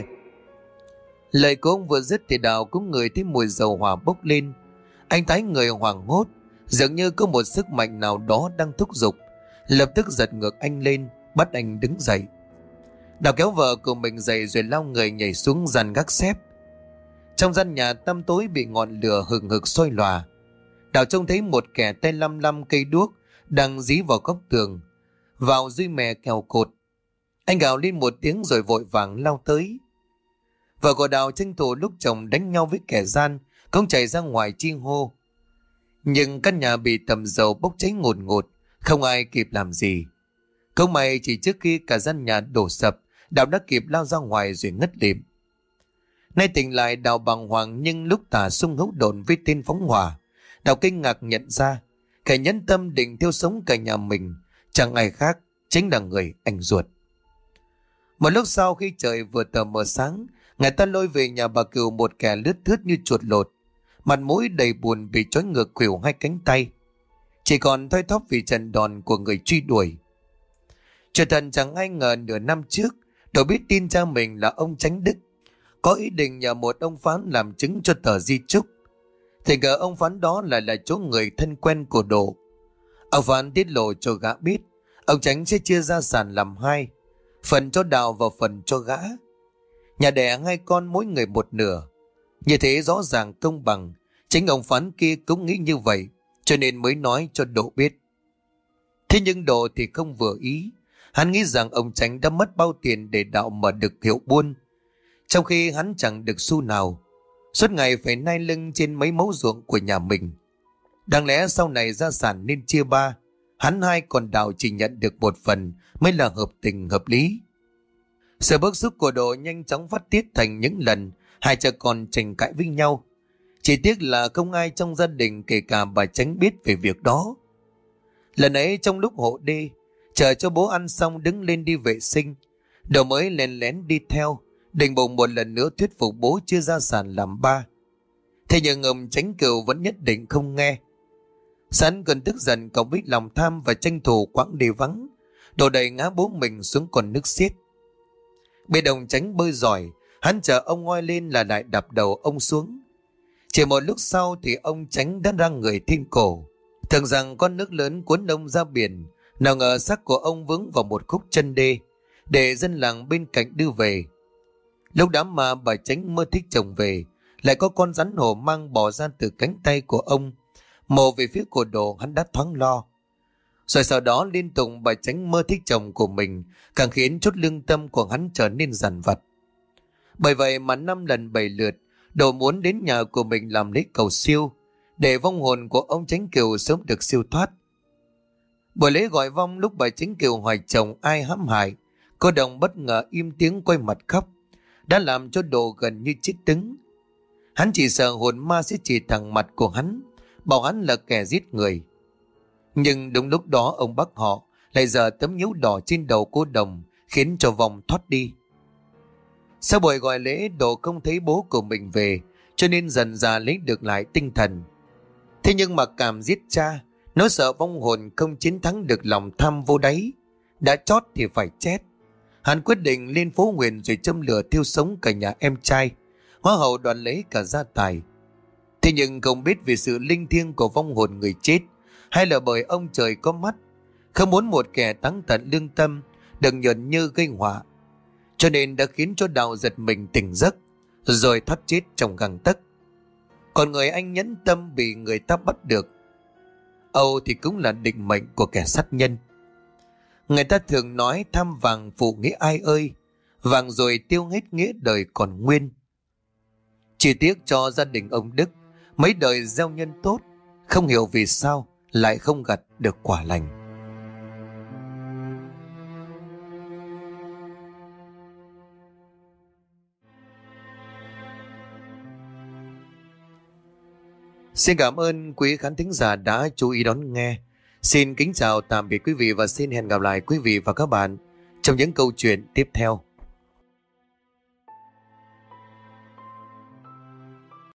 Lời của ông vừa dứt thì Đào cũng ngửi thấy mùi dầu hỏa bốc lên. Anh tái người hoảng hốt, dường như có một sức mạnh nào đó đang thúc giục, lập tức giật ngược anh lên, bắt anh đứng dậy. Đào kéo vợ của mình dậy rồi lao người nhảy xuống gian gác xếp. Trong gian nhà tăm tối bị ngọn lửa hừng hực sôi lòa. Đào trông thấy một kẻ tay lăm lăm cây đuốc đang dí vào góc tường, vào duy mè kèo cột. Anh gào lên một tiếng rồi vội vàng lao tới. Vợ của Đào tranh thủ lúc chồng đánh nhau với kẻ gian, cũng chạy ra ngoài chi hô. Nhưng căn nhà bị tầm dầu bốc cháy ngột ngột, không ai kịp làm gì. Không may chỉ trước khi cả gian nhà đổ sập, Đào đã kịp lao ra ngoài rồi ngất lịm. Nay tỉnh lại, Đào bàng hoàng, nhưng lúc tả sung hữu độn với tên phóng hỏa, Đào kinh ngạc nhận ra kẻ nhẫn tâm định thiêu sống cả nhà mình chẳng ai khác chính là người anh ruột. Một lúc sau, khi trời vừa tờ mờ sáng, người ta lôi về nhà bà Cừu một kẻ lướt thướt như chuột lột, mặt mũi đầy buồn bị trói ngược khuỷu hai cánh tay, chỉ còn thoi thóp vì trận đòn của người truy đuổi. Trời thần chẳng ai ngờ nửa năm trước, Đào biết tin cha mình là ông Chánh Đức có ý định nhờ một ông phán làm chứng cho tờ di chúc. Thì ngờ ông phán đó lại là chỗ người thân quen của Đồ. Ông phán tiết lộ cho gã biết ông Chánh sẽ chia gia sản làm hai, phần cho Đào và phần cho gã. Nhà đẻ hai con mỗi người một nửa, như thế rõ ràng công bằng. Chính ông phán kia cũng nghĩ như vậy, cho nên mới nói cho Đồ biết. Thế nhưng Đồ thì không vừa ý. Hắn nghĩ rằng ông Chánh đã mất bao tiền để Đào mở được hiệu buôn, trong khi hắn chẳng được xu nào, suốt ngày phải nai lưng trên mấy mẫu ruộng của nhà mình. Đáng lẽ sau này gia sản nên chia ba, hắn hai còn Đào chỉ nhận được một phần mới là hợp tình hợp lý. Sự bức xúc của Đồ nhanh chóng phát tiết thành những lần hai cha con tranh cãi với nhau. Chỉ tiếc là không ai trong gia đình, kể cả bà Chánh, biết về việc đó. Lần ấy trong lúc hộ đê chờ cho bố ăn xong đứng lên đi vệ sinh, Đồ mới lén lén đi theo, định bụng một lần nữa thuyết phục bố chia gia sản làm ba. Thế nhưng ông Chánh Cửu vẫn nhất định không nghe. Sẵn cơn tức giận cộng với lòng tham và tranh thủ quãng đi vắng, đổ đầy ngã bố mình xuống con nước xiết. Bên ông Chánh bơi giỏi, hắn chờ ông ngoi lên là lại đập đầu ông xuống. Chỉ một lúc sau thì ông Chánh đã ra người thiên cổ. Tưởng rằng con nước lớn cuốn ông ra biển, nào ngờ xác của ông vướng vào một khúc chân đê, để dân làng bên cạnh đưa về. Lúc đó mà bà Chánh mơ thích chồng về, lại có con rắn hổ mang bò ra từ cánh tay của ông, mò về phía cổ đồ. Hắn đã thoáng lo. Rồi sau đó liên tục bà Chánh mơ thích chồng của mình, càng khiến chút lương tâm của hắn trở nên dằn vặt. Bởi vậy mà năm lần bảy lượt, Đồ muốn đến nhà của mình làm lễ cầu siêu, để vong hồn của ông Chánh Kiều sớm được siêu thoát. Buổi lễ gọi vong lúc bà Chánh Kiều hỏi chồng ai hãm hại, cô Đồng bất ngờ im tiếng quay mặt khóc, đã làm cho Đồ gần như chết đứng. Hắn chỉ sợ hồn ma sẽ chỉ thẳng mặt của hắn, bảo hắn là kẻ giết người. Nhưng đúng lúc đó ông bác họ lại giở tấm nhũ đỏ trên đầu cô Đồng, khiến cho vong thoát đi. Sau buổi gọi lễ, Đồ không thấy bố của mình về, cho nên dần dà lấy được lại tinh thần. Thế nhưng mà cảm giết cha, nó sợ vong hồn không chiến thắng được lòng tham vô đáy, đã chót thì phải chết. Hắn quyết định lên phố Nguyền rồi châm lửa thiêu sống cả nhà em trai, hoa hậu đoạt lấy cả gia tài. Thế nhưng không biết vì sự linh thiêng của vong hồn người chết, hay là bởi ông trời có mắt, không muốn một kẻ táng tận lương tâm đừng nhẫn như gây họa, cho nên đã khiến cho Đạo giật mình tỉnh giấc, rồi thoát chết trong gang tấc. Còn người anh nhẫn tâm bị người ta bắt được, Âu thì cũng là định mệnh của kẻ sát nhân. Người ta thường nói tham vàng phụ nghĩa ai ơi, vàng rồi tiêu hết nghĩa đời còn nguyên. Chỉ tiếc cho gia đình ông Đức, mấy đời gieo nhân tốt, không hiểu vì sao lại không gặt được quả lành. Xin cảm ơn quý khán thính giả đã chú ý đón nghe. Xin kính chào tạm biệt quý vị và xin hẹn gặp lại quý vị và các bạn trong những câu chuyện tiếp theo.